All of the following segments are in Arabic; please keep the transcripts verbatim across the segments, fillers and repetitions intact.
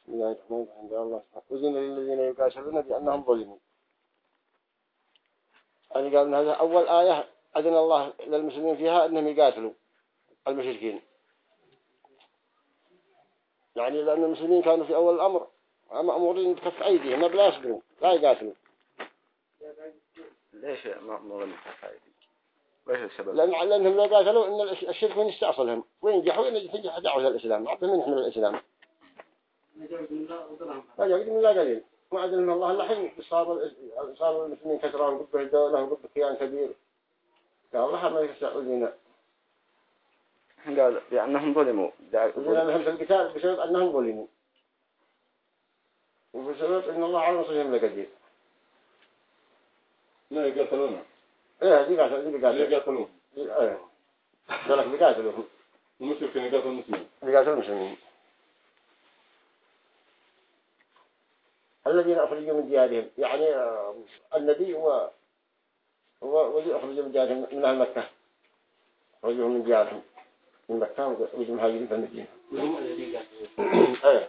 بسم الله الرحمن الرحيم. الله أذن للذين يقاتلون بأنهم ظلموا. أنا قال هذا أول آية أذن الله للمسلمين فيها أنهم يقاتلوا المشركين، يعني لأن المسلمين كانوا في أول الأمر مأمورين بكف أيديهم ما بلا يصبروا لا يقاتلوا. ليش مأمورين بكف أيديهم؟ ليش السبب؟ لأن لأنهم لا قاتلوا إن الشرك وين يستأصلهم وينجحوا إن ينجح دعوة الإسلام عبد من يحمل الإسلام. ما جاء من لا قليل ما عدل من الله الحين صار صار المسلمين كثران وقبل الدولة وقبل كيان كبير. قال الله ما يستأذون. قال بأنهم ظلموا. ظلموا في القتال بسبب أنهم ظلموا. وبسبب إن الله على نصرهم لقدير. لا يقاتلون. إيه دي قاتل دي قاتل. يقاتلون. إيه. قالك بيقاتلهم. المشركين يقاتلون المسلمين. بيقاتلون المسلمين. الذين أخرجوا من ديارهم يعني النبي هو هو الذي أخرجوا من ديارهم من أهل مكة. أخرجوا من ديارهم من مكة وجم هاجرين في المدينة. هم الذين قاتلون. إيه.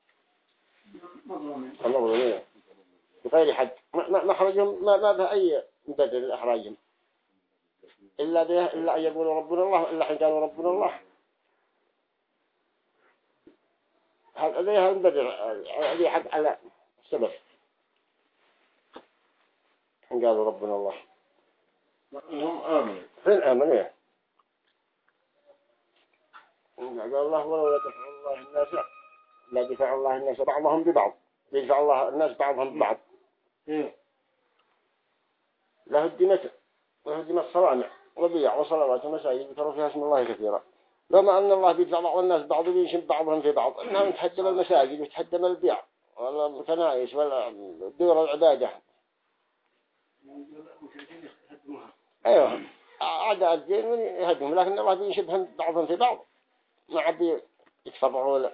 الله ظلمين. بغير حد ما ما خرجهم ما ما به أي مبرر لإخراجهم. إلا ده إلا أن يقولوا ربنا الله إلا حين قالوا ربنا الله. هذا ده مبرر هذه حد على السبب. حين قالوا ربنا الله. هم آمنوا. فين آمنوا إيه؟ قال الله ولو دفع الله الناس لا دفع الله الناس بعضهم ببعض يدفع الله الناس بعضهم ببعض. له الدمة له الدمة صوامع وبيع وصلوات ومساجد يذكروا فيها اسم الله كثيرا. لما أن الله بيدفع بعض الناس بعض وينشب بعضهم في بعض إنهم تحدم المساجد وتحدم البيع ولا الكنائس ولا دور العبادة. أيوه أعداء الدين يهدهم لكن الله بينشبهم بعضهم في بعض ما عبي يتفرعوا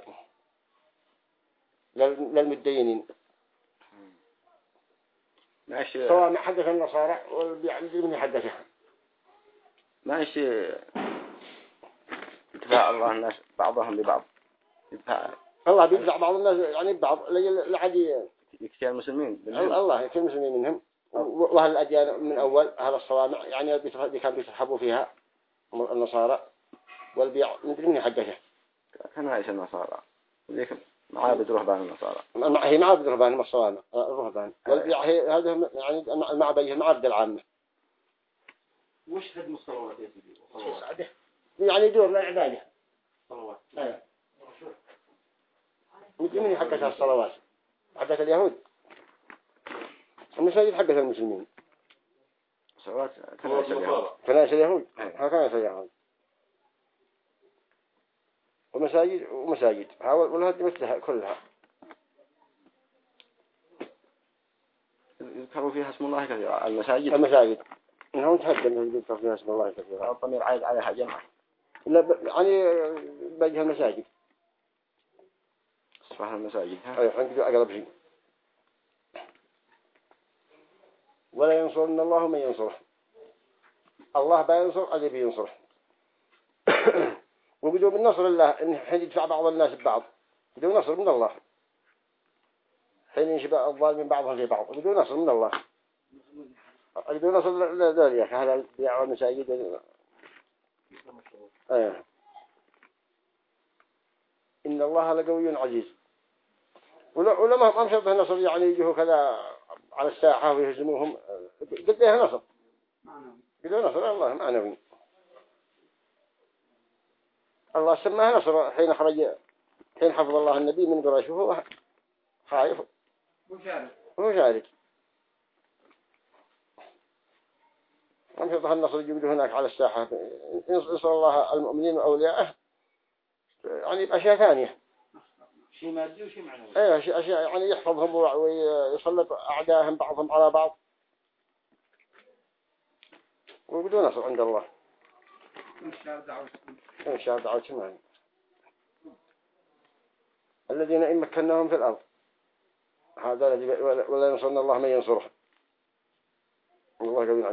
للمدينين. ماشي. سواء ما حدث النصارى والبيع من يحدثها. ماشي. يدفع الله الناس بعضهم ببعض. يدفع. الله بيدفع بعض الناس يعني بعض لعدي. يكفي المسلمين. الله يكفي المسلمين منهم. وهل الأديان من أول هذا الصوامع يعني اللي كان بيترحبوا فيها النصارى والبيع من من يحدثها. كان عايش النصارى. ذيك معابد رهبان النصارى. هي معابد رهبان الصوامع الرهبان والبيع هي هذا يعني المعبد المعابد العامة. وش هدم الصلوات يا سيدي؟ يعني دور لا عبادة. صلوات. أيه. من يحدثها الصلوات؟ حدث اليهود. المساجد حدث المسلمين. صلوات كنائس اليهود. كنائس اليهود. كنائس اليهود. ومساجد ومساجد حاول ولا هذه مثلها كلها يذكروا فيها اسم الله كثيرا. المساجد المساجد إنهم تهدم يذكر فيها اسم الله كثيرا. الضمير عايد عليها جمع. لا ب... يعني بجه المساجد. صفحة المساجد. أي عندك أقرب شيء. ولا ينصرن الله من ينصره. الله بينصر أدي بينصره. وبدون من نصر الله إن حين يدفع بعض الناس ببعض بدون نصر من الله. حين ينشبع الظالمين بعضهم في بعض بدون نصر من الله. بدون نصر ذلك هذا البيع والمساجد. أيه. إن الله لقوي عزيز. ولا ولا ما أمشي به نصر يعني يجوا كذا على الساحة ويهزموهم قد إيه نصر. بدون نصر الله معنوي. الله سماه نصر حين خرج حين حفظ الله النبي من قريش وهو خايف مشارك ومشارك. أمشي به النصر يجوا هناك على الساحة ينصر الله المؤمنين وأولياءه يعني بأشياء ثانية. شيء مادي وشيء معنوي. ايه اشياء يعني يحفظهم ويسلط اعدائهم بعضهم على بعض وبدون نصر عند الله. ان شاء الله دعوة معنا الذين إن مكناهم في الأرض هذا الذي ولا ينصرنا الله من ينصره. الله قبل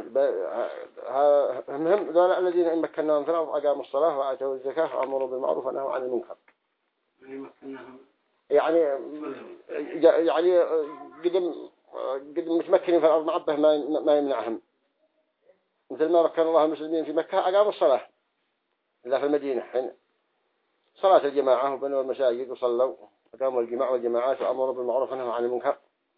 هم ذولا الذين إن مكناهم في الأرض أقاموا الصلاة وآتوا الزكاة وأمروا بالمعروف ونهوا عن المنكر. يعني مكناهم يعني يعني قدم قدم متمكنين في الأرض معبه ما ما يمنعهم، مثل ما مكن الله المسلمين في مكة أقاموا الصلاة إلا في المدينة حين صلاة الجماعة وبنوا المساجد وصلوا أقاموا الجماعة والجماعات وأمروا بالمعروف ونهوا عن المنكر.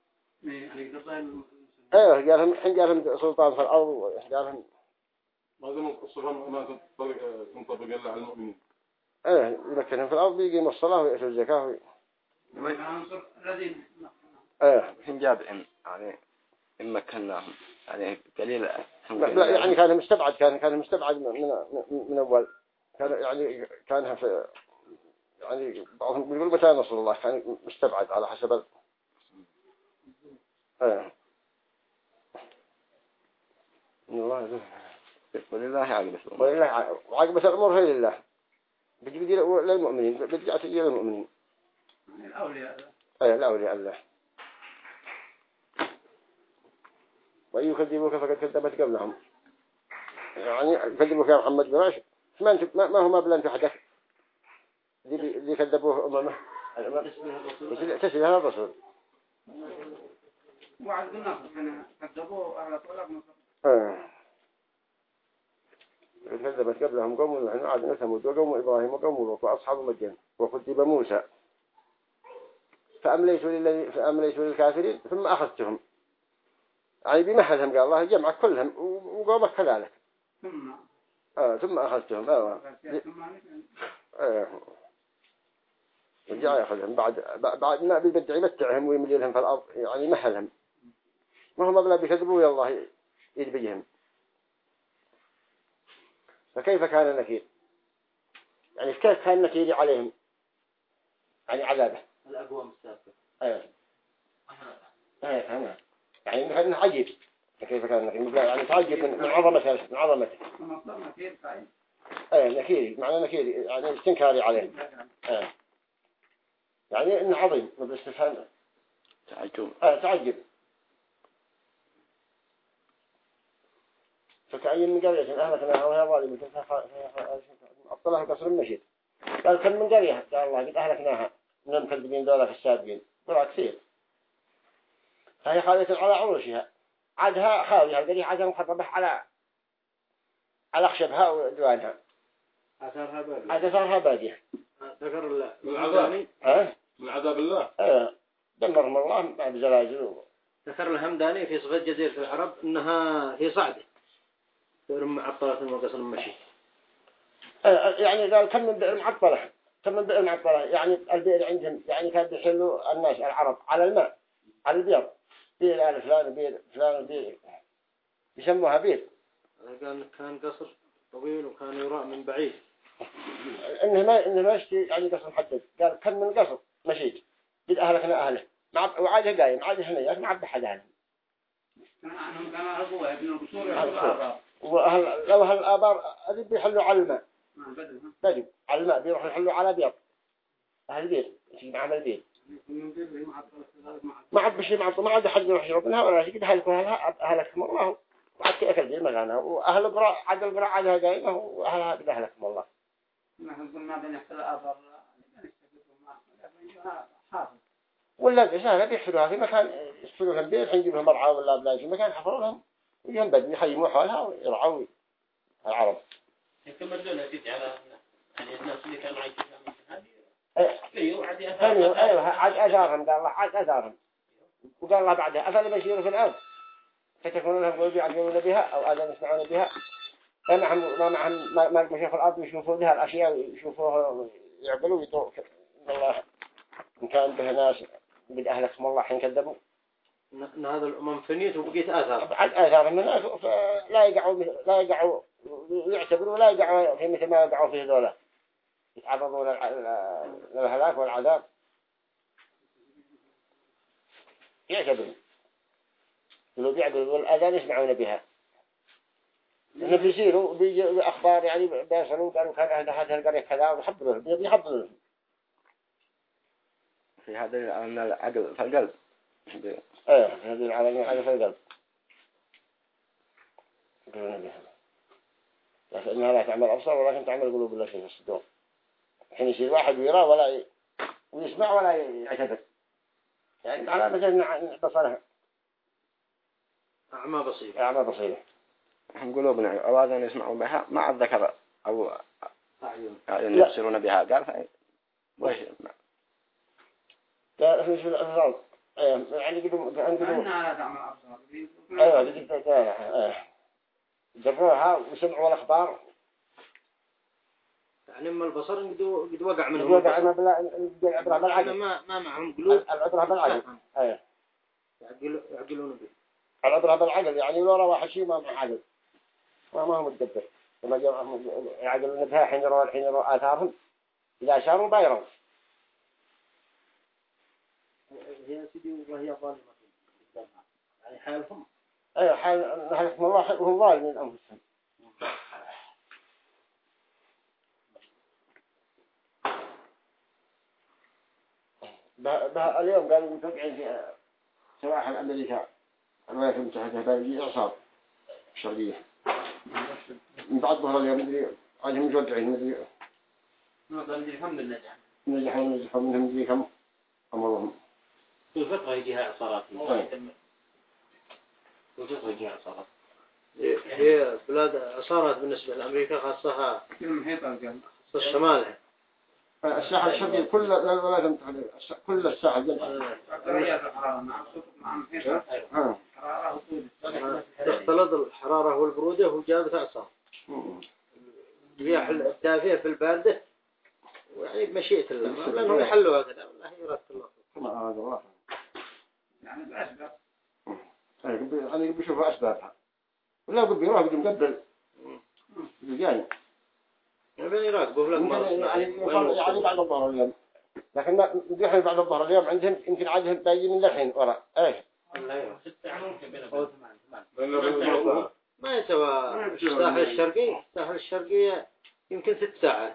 ايه قال لهم حين قال لهم سلطان في الأرض وقال لهم ما دام الصلاة ما تنطبق إلا على المؤمنين. ايه يمكنهم في الأرض يقيموا الصلاة ويأتوا الزكاة و... ايه حين جابهم يعني إن مكناهم يعني قليل. لا يعني كان مستبعد كان كان مستبعد من من, من أول كان يعني كان في يعني بعضهم يقول متى نصر الله كان مستبعد على حسب ال... ايه الله ولله عاقبة ولله عاقبة الأمور هي لله بيجي للمؤمنين بيجي تجي للمؤمنين الأولياء ايه الأولياء الله. وإن يكذبوك فقد كذبت قبلهم يعني كذبوك يا محمد بماش ما انت ما هو ما بلا انت حدث اللي اللي كذبوه أمامه تسبيه هذا الرسول وعد الناس احنا كذبوه أهل طلب مصر ايه كذبت قبلهم قوم نوح وعاد وثمود وقوم إبراهيم وقوم لوط وأصحاب مدين وكذب موسى فأمليت للذي فأمليت للكافرين ثم أخذتهم يعني بمحلهم قال الله جمع كلهم وقومك كذلك ثم آه ثم أخذتهم آه آه رجع يأخذهم بعد بعد ما بيبدع يمتعهم ويملي لهم في الأرض يعني محلهم ما هم بلا بيكذبوا يا الله يدبيهم. فكيف كان النكير يعني كيف كان النكير عليهم يعني عذابه الأقوام السابقة ايه ايه تمام يعني مثلا عجيب كيف كان النكير يعني تعجب من من عظمته من عظمته ايه نكير معنى نكير يعني استنكاري عليه ايه يعني انه عظيم بالاستفهام تعجب ايه تعجب. فكأي من قرية أهلكناها وهي ظالمة أبطلها قصر المشيد قال كم من قرية قال الله قد أهلكناها من المكذبين دولة في السابقين دولة كثير فهي خالية على عروشها عادها خاوية القرية عادها مخطبة على على خشبها ودوانها أثارها بادية عادها بادية ذكر من العذاب ها من عذاب الله اه دمرهم الله بعد زلازل. ذكر الهمداني في صفة جزيرة العرب إنها في صعدة ثم عطلة وقصر المشي يعني قال كم من بئر معطلة كم من بئر معطلة يعني البئر عندهم يعني كان بيحلوا الناس العرب على الماء على البير بئر آل فلان بئر فلان بئر يسموها بئر. قال كان قصر طويل وكان يراء من بعيد إنه ما إنه ما يشتي يعني قصر محدد قال كم من قصر مشيت قد أهلكنا أهله مع وعاده قايم عاده هنيات مع بحد عنهم كانوا كانوا عرفوها ابن القصور الآبار وأهل لو أهل الآبار أذي بيحلوا على الماء بدو على الماء بيروحوا يحلوا على بيض أهل بيض يجي معهم البيض ما عاد بشي معطل ما عاد حد يروح يشرب منها ولا شيء كده هلكوها أهلكهم الله وعاد تأكل بيض مكانها وأهل القراء عاد القراء عادها قايمة وأهلها كده أهلكهم الله. نحن قلنا بنحصل الآبار ولا سهلة بيحفروها في مكان يحفروا لهم بيض حين يجيبهم مرعى ولا بلاش في مكان حفروا لهم وينبدوا يخيموا حولها ويرعوا العرب. يتمدون أكيد على يعني الناس اللي كانوا عايشين هذه ايوه ايوه عاد اثارهم قال الله عاد اثارهم وقال الله بعدها افلا بشيروا في الارض فتكون لهم قلوب يعقلون بها او اذان يسمعون بها ما معهم ما معهم ما مشوا في الارض يشوفوا بها الاشياء ويشوفوها يعقلوا ويطوع الله ان كان به ناس قد اهلكهم الله حين كذبوا ان هذا الامم فنيت وبقيت اثار عاد اثارهم الناس لا يقعوا لا يقعوا يعتبروا لا يقعوا في مثل ما يقعوا فيه ذولا يتعرضون للهلاك والعذاب يعتبرون لو بيعقلوا والأذان يسمعون بها إنه بيصيروا بيجي أخبار يعني بيصلوا قالوا كان عند هذه القرية كذا ويحضروا بيحضروا في هذا العقل في القلب ايه هذه العقل عقل في القلب لكنها لا تعمل أبصار ولكن تعمل قلوب التي في الصدور حين يصير واحد ويرى ولا ويسمع يسمع ولا يعتبر يعني على مثل بصرها أعمى بصيرة أعمى بصيرة هم قلوبنا أوازن يسمعوا بها مع الذكر أو أعين أعين يبصرون بها قال فإن وش لا في الأفضل يعني قدوم عندهم على تعمل أبصار أيوة قد ايه جروها وسمعوا الأخبار يعني أما البصر قد قد وقع منهم وقع ما البصر. بلا العبرة بالعقل ما ما معهم قلوب العبرة بالعقل أيه يعقلون يعقلون به العبرة بالعقل يعني لو رأى واحد شيء ما مع عقل ما ما هو متدبر لما جاء يعقلون بها حين يروا الحين يروا آثارهم إذا شاروا بايرون هي سيدي وهي ظالمة يعني حالهم أيوة حال حالكم الله وهم ظالمين أنفسهم بها اليوم قالوا متوقعين في سواحل أمريكا الولايات المتحدة بيجي إعصار الشرقية من بعد ظهر اليوم مدري عندهم متوقعين مدري الحمد لله نجحوا نجحوا منهم مدري كم أمرهم في الفقه يجيها إعصارات في الفقه يجيها إعصارات هي بلاد إعصارات بالنسبة لأمريكا خاصة الشمال الساحل الشرقي كل الولايات المتحدة كل الساحل درجات الحرارة مع مع محيط حرارة وطول تختلط الحرارة والبرودة وجابت إعصار الرياح الدافئة في الباردة ويعني بمشيئة الله لأنهم يحلوا هكذا والله يرد الله ما هذا الله يعني الأسباب أنا يبي يشوف أسبابها ولا قبل يروح بدون قبل يعني يعني يراقبوا لك يعني يعني بعد الظهر اليوم لكن ما بيحل بعد الظهر اليوم عندهم يمكن عادهم باقي من الحين وراء ايه ما يسوى الساحل الشرقي الساحل الشرقي يمكن ست ساعات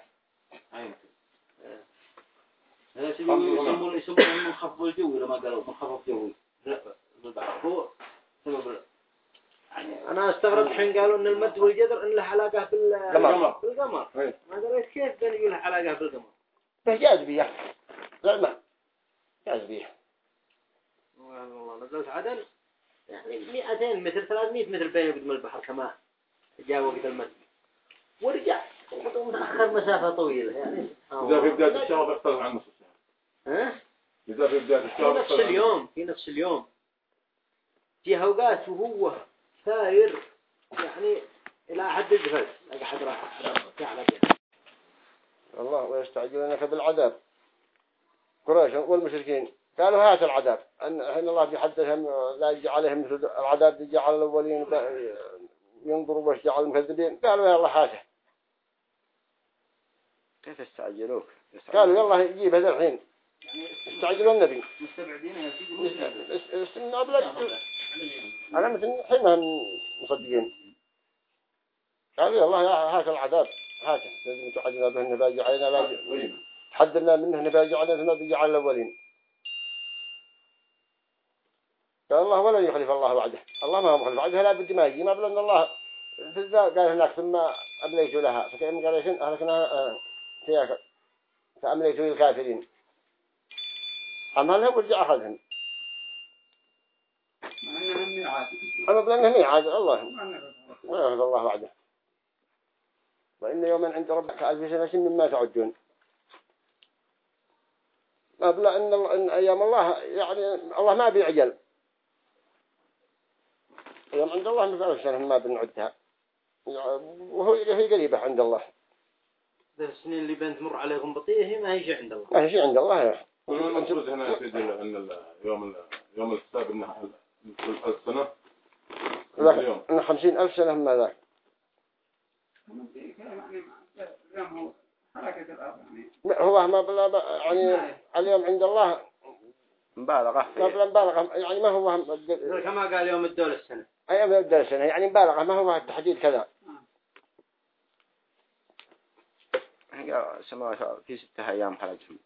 هذا يسمون يسمون منخفض الجوي لما قالوا منخفض جوي لا هو سبب أنا استغربت حين قالوا إن المد والجدر إن له علاقة بالقمر بالقمر ما دريت كيف كان يقول له علاقة بالقمر بس جاذبية لا ما جاذبية والله نزلت عدن يعني مئتين متر ثلاثمية متر بينه وبين البحر كما جاء وقت المد ورجع متأخر مسافة طويلة يعني إذا في بداية الشهر أكثر عن نص ساعة ها إذا في بداية الشهر في نفس اليوم في نفس اليوم في أوقات وهو ساير يعني إلى حد الجفل لقى حد راح على بيه الله ويستعجلونك بالعذاب قريش والمشركين قالوا هات العذاب أن حين الله بيحدثهم لا يجي عليهم مثل العذاب يجي على الأولين ينظروا وش جعل المكذبين قالوا يا الله هاته كيف يستعجلوك قالوا يلا يجيب هذا الحين استعجلوا النبي مستبعدين يا سيدي استنى بلد أنا مثل حينهم مصدقين قالوا يلا هات العذاب هاته لازم تعجلنا به النبي علينا لا تحدثنا منه نبي علينا نبي على الأولين قال الله ولا يخلف الله وعده الله ما هو مخلف وعده لا بد ما يجي ما بل أن الله في الذات قال هناك ثم أمليت لها فكأن قال يشن أهلكنا فيها فأمليت للكافرين أما لهم ورجع أخذهم أما بل أنهم يعاد الله ولا يخلف الله وعده وإن يوما عند ربك ألف سنة مما تعدون ما بلا إن, إن أيام الله يعني الله ما بيعجل أيام عند الله مثل ألف سنة ما بنعدها وهو هي قريبة عند الله ذا السنين اللي بين تمر عليكم بطيئة ما هي شيء عند الله ما هي شيء عند الله يا المفروض هنا يا سيدي أن يوم يوم الحساب إنها ألف سنة لا إن خمسين ألف سنة ما ذاك هو ما بلا يعني اليوم عند الله مبالغة ما بلا مبالغة يعني ما هو كما قال يوم الدولة السنة أيام الدولة السنة يعني مبالغة ما هو التحديد كذا سماوات في ستة أيام خرجهم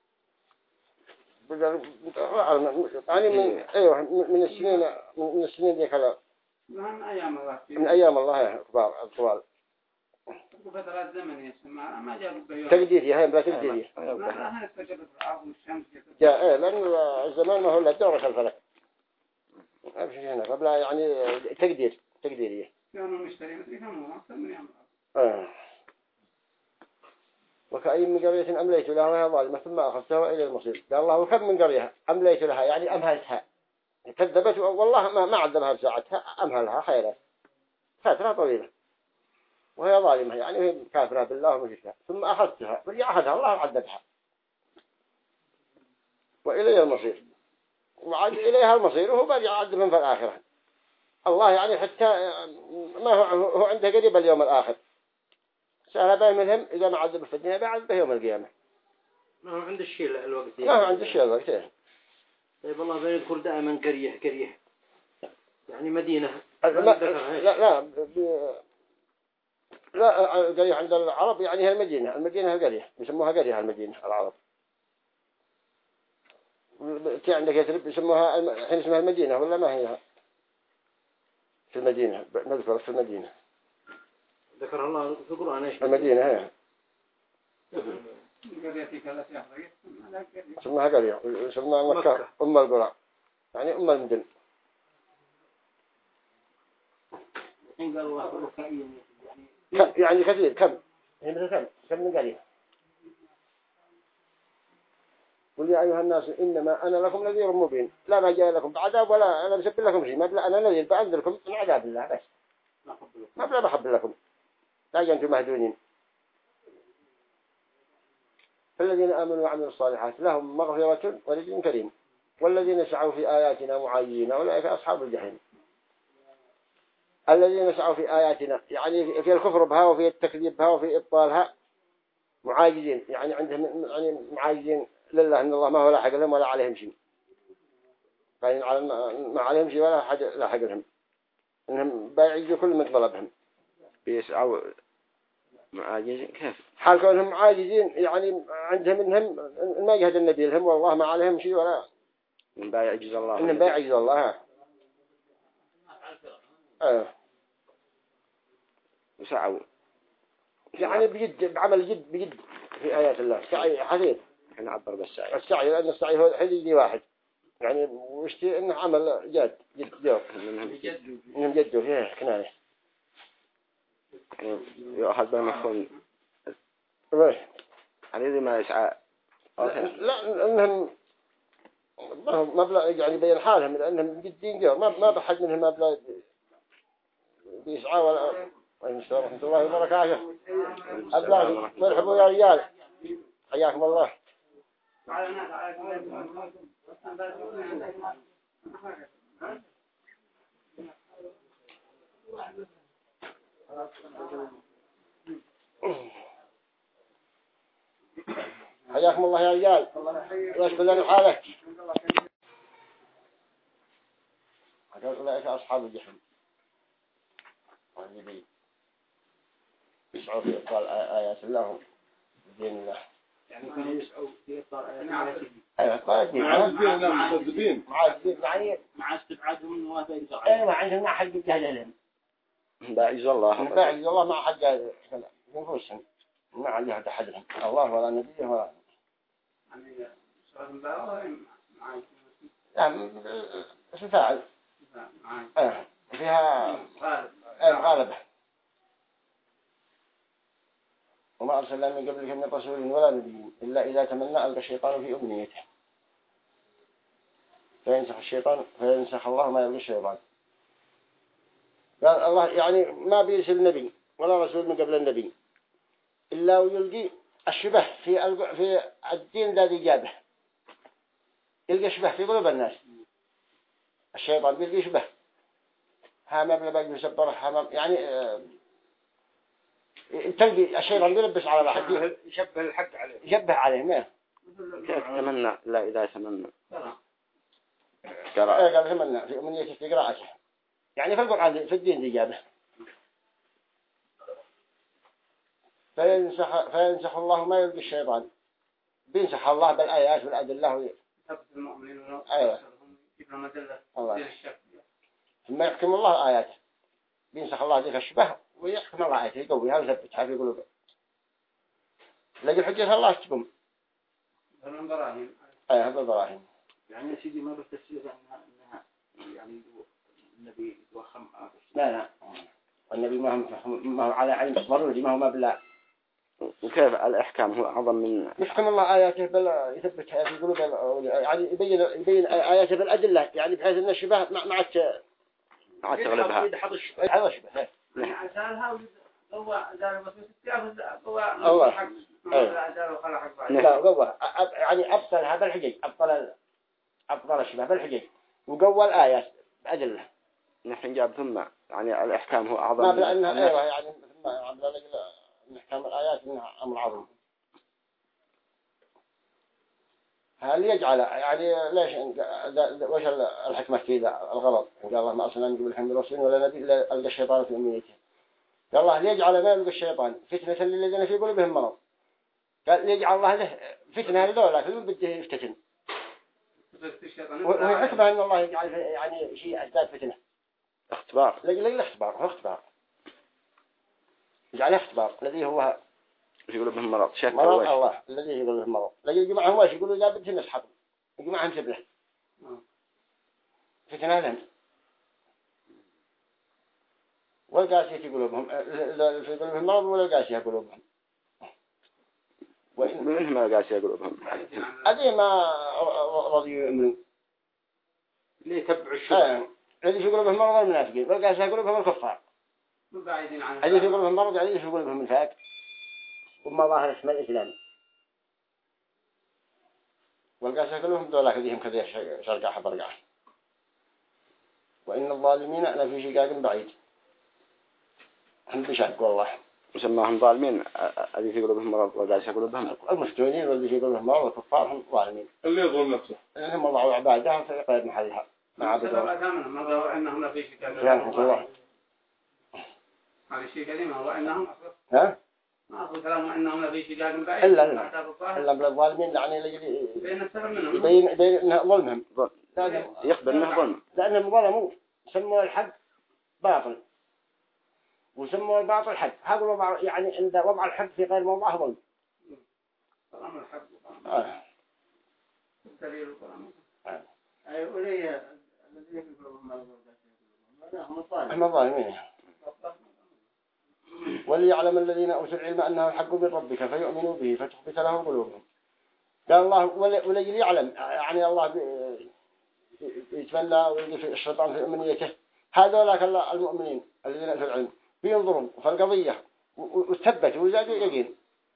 يعني من أيوة من السنين من السنين دي كذا من أيام الله من أيام الله يا كبار الطوال فترات زمنية ما ما جاب بيوم تجديدية هاي بلا تجديدية ما ما استقرت الأرض والشمس جاء إيه لأن الزمان ما هو إلا دورة الفلك أمشي هنا قبل يعني تجديد تجديدية كانوا مشترين مثل كم أكثر من يوم آه. وكأي من قرية أمليت لها وهي ظالمة ثم أخذتها وإلى المصير قال الله وكم من قرية أمليت لها يعني أمهلتها كذبت والله ما ما عذبها بساعتها أمهلها خيرا فترة طويلة وهي ظالمة يعني هي كافرة بالله ومشركة ثم أخذتها ورجع أخذها الله وعذبها وإليه المصير وعد إليها المصير وهو برجع عذبهم في الآخرة الله يعني حتى ما هو هو عنده قريب اليوم الآخر سهل بين منهم إذا ما عذب في الدنيا بعذبه يوم القيامة ما هو عند الشيء الوقت ما هو عند الشيء الوقت طيب الله بيذكر دائما قرية قرية يعني مدينة لا لا لا ب... لا قرية عند العرب يعني هي المدينة المدينة هي قرية يسموها قرية المدينة العرب كي عندك يثرب يسموها الحين اسمها المدينة ولا ما هي في المدينة نذكر في المدينة ذكر الله في القرآن ايش المدينة هي اسمها قرية يسموها مكة أم القرى يعني أم المدن يعني كثير كم هي مثل كم كم من قرية قل يا أيها الناس إنما أنا لكم نذير مبين لا ما جاء لكم بعذاب ولا أنا بسبب لكم شيء ما بلا أنا نذير بأنذركم من عذاب الله بس ما بلا بحب لكم لا أنتم مهدونين فالذين آمنوا وعملوا الصالحات لهم مغفرة ورزق كريم والذين سعوا في آياتنا معايين أولئك أصحاب الجحيم الذين سعوا في آياتنا يعني في الكفر بها وفي التكذيب بها وفي إبطالها معاجزين يعني عندهم يعني معاجزين لله إن الله ما هو لا حق لهم ولا عليهم شيء يعني ما عليهم شيء ولا حد لا حق لهم إنهم بايعوا كل من طلبهم بيسعوا معاجزين كيف حال كونهم عاجزين يعني عندهم إنهم ما يهد النبي لهم والله ما عليهم شيء ولا من بايعجز الله إنهم بايعجز الله آه. وسعوا يعني بجد بعمل جد بجد في آيات الله سعي حثيث احنا عبر بالسعي السعي لأن السعي هو حديدي واحد يعني وشتي إنه عمل جد جد جد إنهم جدوا فيه كناية يأخذ بالمفهوم وإيه الذي ما يسعى لا إنهم ما بلا يعني بين حالهم لأنهم جدين جو ما ما بحد منهم ما بلا بيسعى ولا وإن شاء الله الله وبركاته أبلا مرحبا يا رجال حياكم الله حياكم الله يا رجال واشكر لنا حالك أولئك أصحاب الجحيم والذي يسعوا في إبطال آيات الله دين الله يعني كانوا يسعوا في إبطال آيات الله أيوة قادمين معاذبين معاذبين معاذبين يعني مع استبعادهم من واقع الجرائم أيوة ما عندهم ما حد يجهل لهم باعز الله باعز الله ما حد جهل نفوسهم ما عليها أحد لهم الله ولا نبيه ولا يعني سؤال مبارك معاذ يعني فاعل آه. فيها غالبة وما أرسلنا من قبلك من رسول ولا نبي إلا إذا تمنى ألقى الشيطان في أمنيته فينسخ الشيطان فينسخ الله ما يلقى الشيطان قال الله يعني ما بيرسل نبي ولا رسول من قبل النبي إلا ويلقي الشبه في في الدين الذي جابه يلقى شبه في قلوب الناس الشيطان بيلقي شبه ها ما بلا باقي يسبره ها ما يعني اه تلقي الشيطان بيلبس على واحد يشبه الحق عليه يشبه عليه ما كيف تمنى لا إذا تمنى قرأ قال تمنى في أمنية في قراءته يعني في القرآن في الدين دي جابه فينسخ فينسخ الله ما يلقي الشيطان بينسخ الله بالآيات والأدلة ثبت المؤمنين أيوة الله ثم يحكم الله آياته بينسخ الله ذيك الشبه ويحكم الله عليه يقويها ويثبتها في قلوبه لقي حجة الله تقوم هذا براهين أي هذا براهين يعني سيدي ما بالتفسير أنها أنها يعني النبي يتوخم لا لا والنبي ما هم ما هو على علم ضروري ما هو ما بلا وكيف الإحكام هو أعظم من يحكم الله آياته بل يثبتها في قلوب يعني يبين يبين آياته بالأدلة يعني بحيث أن الشبه ما ما عاد ما عاد تغلبها يدحض الشبه هذا شبه يعني عشانها هو دار بس يستعمل هو الله حق أيه. لا دار وخلا حق لا قوة يعني أبطل هذا الحجج أبطل أبطل الشبه بالحجج وقوى الآيات بأدلة نحن جاب ثم يعني الإحكام هو أعظم ما من بلا أنها النفس. أيوة يعني مثل ما عبد الله نحكم الآيات إنها أمر عظيم هل يجعل يعني ليش وش الحكمة في ذا الغلط قال الله ما أصلا نقول الحمد لله ولا نبي إلا ألقى الشيطان في أمنيته قال الله ليجعل ما يلقى الشيطان فتنة للذين في قلوبهم مرض قال ليجعل الله له فتنة لذولا كلهم بده يفتتن وهي حكمة أن الله يجعل يعني شيء أسباب فتنة اختبار لقي لقي الاختبار هو اختبار يجعل اختبار الذي هو في قلوبهم مرض شك مرض وش الله الذي يقول له مرض لقي الجماعة هواش يقولوا إذا بدهم يسحبوا الجماعة سبله فتنة لهم والقاسية قلوبهم في قلوبهم مرض ولا القاسية قلوبهم ومنهم القاسية قلوبهم هذه ما رضيوا يؤمنوا اللي يتبعوا الشبه الذي في قلوبهم مرض المنافقين والقاسية قلوبهم الكفار مبعدين عن الذي في قلوبهم مرض يعني في قلوبهم النفاق وما ظاهر اسم الإسلام والقاسية قلوبهم دولا كذيهم كذي شرقا حبرقا وإن الظالمين لفي شقاق بعيد هم بشك والله وسماهم ظالمين الذي في قلوبهم مرض والقاسية قلوبهم المفتونين والذي في قلوبهم مرض والكفار هم ظالمين اللي يظلم نفسه لأنهم الله عبادهم في غير محلها ما عبدوا ما هو إنهم لا في شيء الله هذا الشيء كلمة هو إنهم ها ما أقول كلام إنهم لا في شيء بعيد إلا إلا إلا بالظالمين يعني بين السبب منهم يبين بين إنها ظلمهم ظلم يخبر إنه ظلم لأنهم ظلموا سموا الحق باطل وسموا الباطل حق هذا وضع يعني عند وضع الحق في غير موضعه ظلم كلام الحق آه. دليل الكلام آه. أي ولي الذين يقولون ما هذا هم الظالمين هم الظالمين وليعلم الذين أوتوا العلم أنه الحق من ربك فيؤمنوا به فتخبت له قلوبهم قال الله ولي يعلم يعني الله يتمنى ويجي الشيطان في أمنيته هذولاك المؤمنين الذين في العلم بينظرون في القضية وثبتوا وزادوا يقين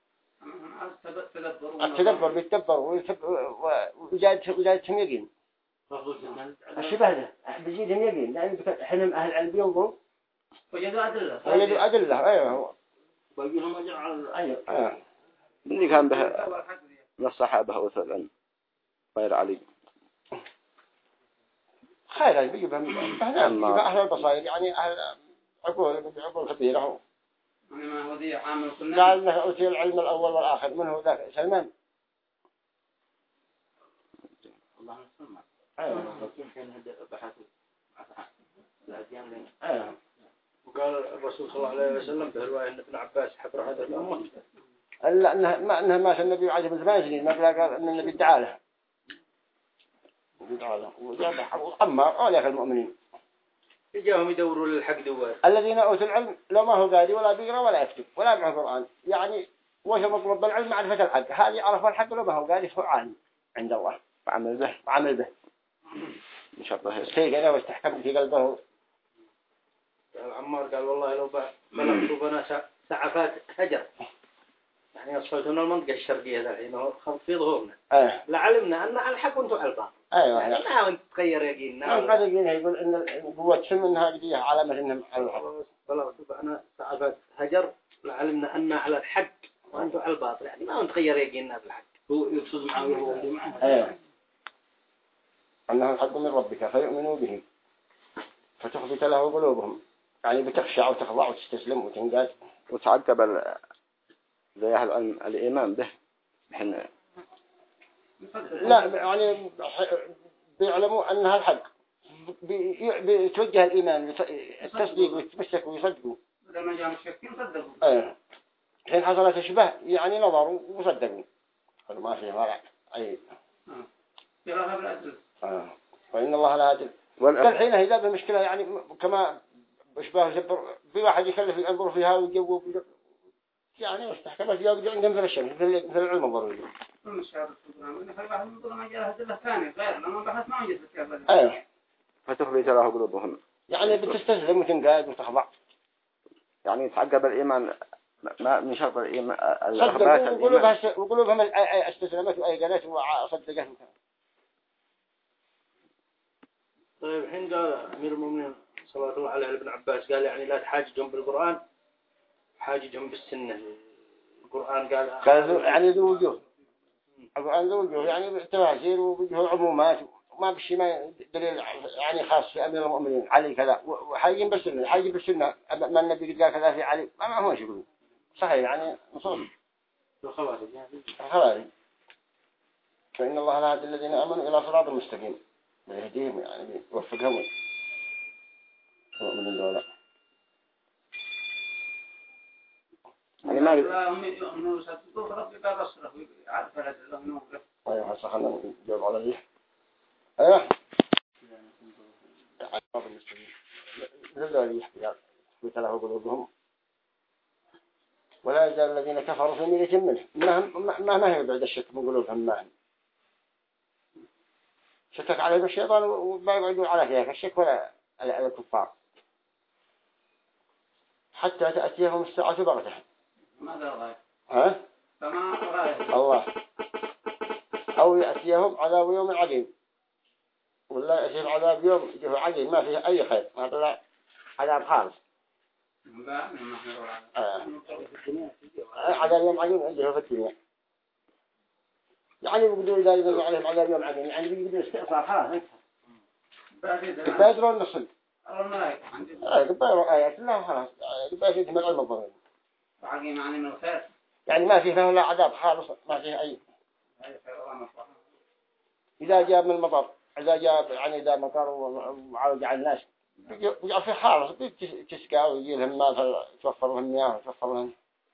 التدبر بيتدبروا وزادتهم يقين الشبه ده بيزيدهم يقين لأن حينهم أهل العلم بينظروا وجدوا أدلة وجدوا أدلة أيوه بيجيهم أجعل أيوه اللي كان به من الصحابة أوثى العلم غير علي خير بيجي بهم أهل البصائر يعني أهل عقول عقول كبيرة ما هو ذي عامل كنا قال إنه أوتي العلم الأول والآخر من هو ذاك سلمان الله يسلمك أيوه كان هذا بحثوا أيوه وقال الرسول صلى الله عليه وسلم في رواية أن ابن عباس حبر هذا الأمر إلا أنه ما أنه ما النبي عاد من ثمان سنين ما قال أن النبي تعالى تعالى وجاب وقمر أولئك المؤمنين جاهم يدوروا للحق دوار الذين أوتوا العلم لو ما هو قاري ولا بيقرأ ولا يكتب ولا معه قرآن يعني وش مطلوب بالعلم معرفة الحق هذه عرف الحق لو ما هو قاري هو عالم عند الله وعمل به وعمل به إن شاء الله في كذا واستحكم في قلبه عمار قال والله لو بلغت بنا سعفات هجر يعني أصفلتنا المنطقة الشرقية الحين هو خلط في ظهورنا أيه. لعلمنا أن الحق وانتو علبان أيوة يعني ما وانت تغير يقيننا ما قد يقين يقول إن قوة سم إنها قدية علامة إنهم على الحق بلغت بنا سعفات هجر لعلمنا أن على الحق وانتو على الباطل يعني ما وانت تغير يقيننا بالحق هو يقصد معه وهو معه أيوة أنه الحق من ربك فيؤمنوا به فتخبت له قلوبهم يعني بتخشع وتخضع وتستسلم وتنقاد وتعقب زي أهل الإيمان به حين لا يعني بيعلموا أنها الحق بيتوجه الإيمان التصديق ويتمسك ويصدقوا لما جاء مشكين صدقوا. ايه حين حصلت شبه يعني نظروا وصدقوا قالوا ما فيه ولا أي آه. يراها بالعدل. آه. وإن الله لا يدل والأخ الحين هي ذا المشكلة يعني كما بشبه جبر في واحد يكلف ينظر فيها ويجوب يعني استحكمت يوجد عندهم في الشمس مثل مثل العلم الضروري. مش هذا البرنامج. إن خلي واحد يقول ما جاء هذا ثاني غير لما بحث ما يجلس كيف هذا. ايه فتخفي تراه قلوبهم يعني بتستسلم وتنقاد وتخضع. يعني يتعقب الإيمان ما من شرط الإيمان صدقوا وقلوبها وقلوبهم استسلمت وأيقنت وصدقت. طيب الحين قال أمير المؤمنين صلى الله عليه ابن عباس قال يعني لا تحاججهم بالقرآن حاججهم بالسنة. القرآن قال قال يعني ذو وجوه. القرآن ذو وجوه يعني تفاسير ووجوه عمومات وما بشي ما دليل يعني خاص في أمير المؤمنين علي كذا وحاجين بالسنة حاجين بالسنة ما النبي قال كذا في علي ما ما هو شيء صحيح يعني نصوص الخوارج يعني الخوارج. فإن الله لا يهدي الذين آمنوا إلى صراط مستقيم يهديهم يعني يوفقهم من الدولة. يعني ما لا هم يؤمنون وصدقوا فربي قال رسله عارف هذا لهم نور. أيوة هسه خلنا نجاوب على ذي. أيوة. لذلك يحتاج مثله قلوبهم ولا يزال الذين كفروا في ميلة منه ما ما ما يبعد الشك من قلوبهم ما شكك عليهم الشيطان وما يبعدون على فيها الشك ولا على الكفار حتى تأتيهم الساعة بغتة. ماذا غاية؟ ها؟ فما غاية؟ الله أو يأتيهم عذاب يوم عظيم ولا يأتيهم عذاب يوم يجيه عظيم ما فيه أي خير ما طلع عذاب خالص. آه. عذاب يوم عظيم يجيه في الدنيا يعني بيقولوا إذا ينزل عليهم عذاب يوم عظيم يعني بيقولوا استئصال خلاص بيدرون النصل. آه بيدرون آيات الله خلاص بيدرون العلم الضروري. يعني ما فيه ولا عذاب خالص ما فيه أي. إذا جاء من المطر إذا جاء يعني إذا مطر وعود على الناس بيجي في خالص بيتسقى ويجي لهم ما توفر لهم مياه وتوفر لهم.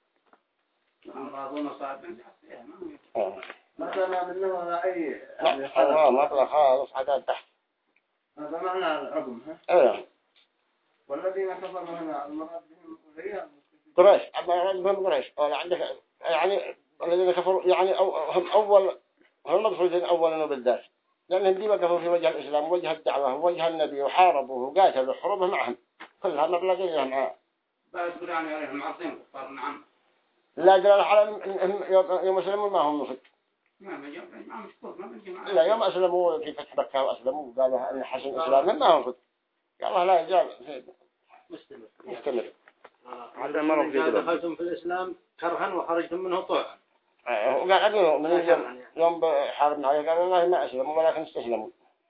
ما سمع منه ولا أي. الله ما طلع خالص عذاب تحت. هذا معنى العقم ها. إيه. والذين كفروا هنا المراد بهم غير. قريش أما ربهم قريش ولا عندك يعني الذين كفروا يعني أو هم أول هم مدخلين أولا بالذات لأنهم ديما كفروا في وجه الإسلام ووجه الدعوة ووجه النبي وحاربوا وقاتلوا حروبه معهم كلها مبلغية معه. بس قل يعني عليهم عظيم كفار نعم. لا دلالة على إنهم يوم أسلموا ما هم نصد. ما ما جم ما مشكور ما بنجمع. لا يوم أسلموا في فتح مكة وأسلموا وقالوا أن حسن إسلامهم ما هم نصد. يا الله لا يزال مستمر. مستمر. هذا مرة إذا دخلتم في الإسلام كرها وخرجتم منه طوعا. وقال أبنوا من يوم يوم بحاربنا عليه قال والله ما أسلموا ولكن استسلموا.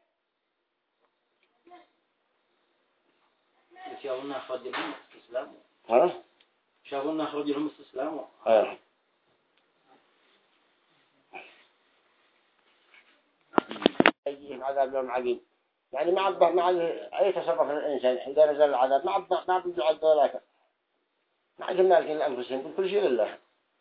شافونا خرج لهم استسلام. ها؟ شافونا خرج لهم استسلام. آه. يجيهم عذاب يوم عظيم. يعني ما عبه ما أي تصرف الإنسان إذا نزل العذاب ما عبه ما بيجي عذاب ذاك. ما عندهم مالكين لأنفسهم كل شيء لله.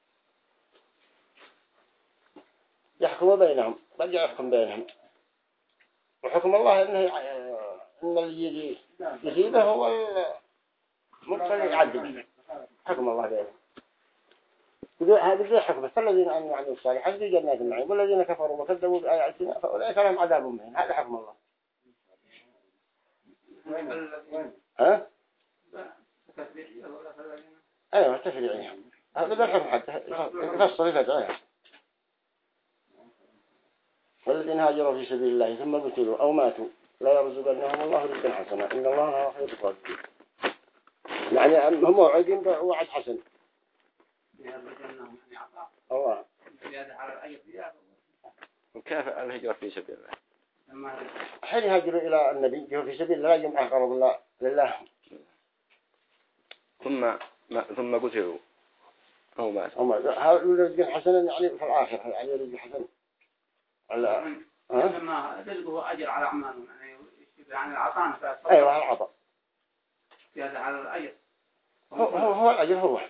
يحكم بينهم برجع يحكم بينهم وحكم الله إنه إن اللي يصيبه هو المبتلى يعذب حكم الله بينهم. هذا زي حكم فالذين آمنوا وعملوا الصالحات في جنات النعيم والذين كفروا وكذبوا بآياتنا فأولئك لهم عذاب مهين. هذا حكم الله. ها؟ أيوة تفريعية. هذا الحكم حتى يفصل يفتعها. والذين هاجروا في سبيل الله ثم قتلوا أو ماتوا لا يرزقنهم الله رزقا حسنا إن الله هو خير الرازقين. يعني هم موعدين بوعد حسن. الله. وكيف الهجرة في سبيل الله؟ حين يهاجروا إلى النبي يهو في سبيل الله يجمع قرب الله لله. ثم ما ثم قتلوا أو ماتوا. أو ماتوا. هذا رزق حسنا يعني في الآخر يعني رزق حسن. على ها؟ ما رزقه أجر على أعمالهم يعني يعني العطاء. أيوة العطاء. زيادة على الأجر. هو هو هو الأجر هو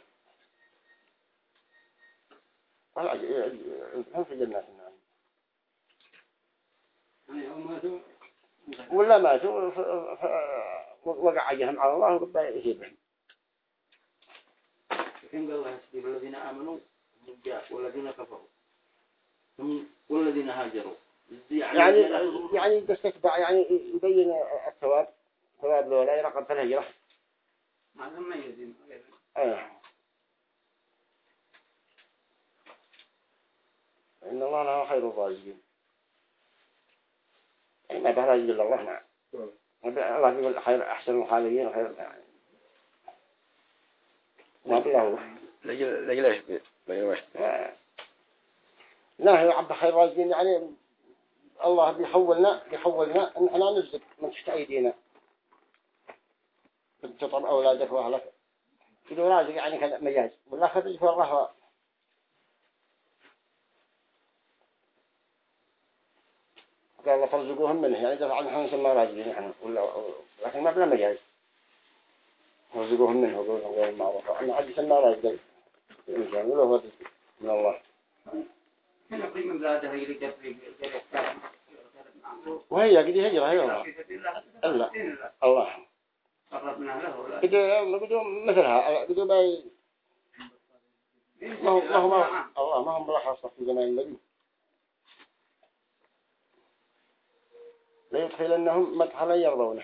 الأجر هم في جنات النعيم ولا ماتوا وقع أجرهم على الله وربنا يجيبهم. إن قال الله يسبب الذين آمنوا والذين كفروا والذين هاجروا يعني يعني يستتبع يعني يبين الثواب ثواب له لا يرقب في الهجرة. ما هم يزين. أيه. إن الله له خير الرازقين. يعني ما بهرج إلا الله مع. الله يقول خير أحسن الخالقين وخير يعني. ما بالله. لجل لجلش لجلش. لا هي عبد خير الرازقين يعني الله بيحولنا بيحولنا إن إحنا نرزق من تحت أيدينا. تطعم أولادك وأهلك. كده رازق يعني كان مجاز. ولا خذ في الله. قال الله فرزقوهم منه يعني دفع نحن نسمى رازقين نحن ولا لكن ما بلا مجاز. فرزقوهم منه وقولوا غير معروف. أنا عاد يسمى رازقين. الإنسان ولا هو من الله. هنا في من بلاده هي اللي جاب وهي قدي هجرة هي الله. الله الله. قربنا له ولا كده قدوا مثلها قدوا باي ما هو ما هو الله ما هم بلا خاصة في زمان النبي لا يدخلنهم مدخلا يرضونه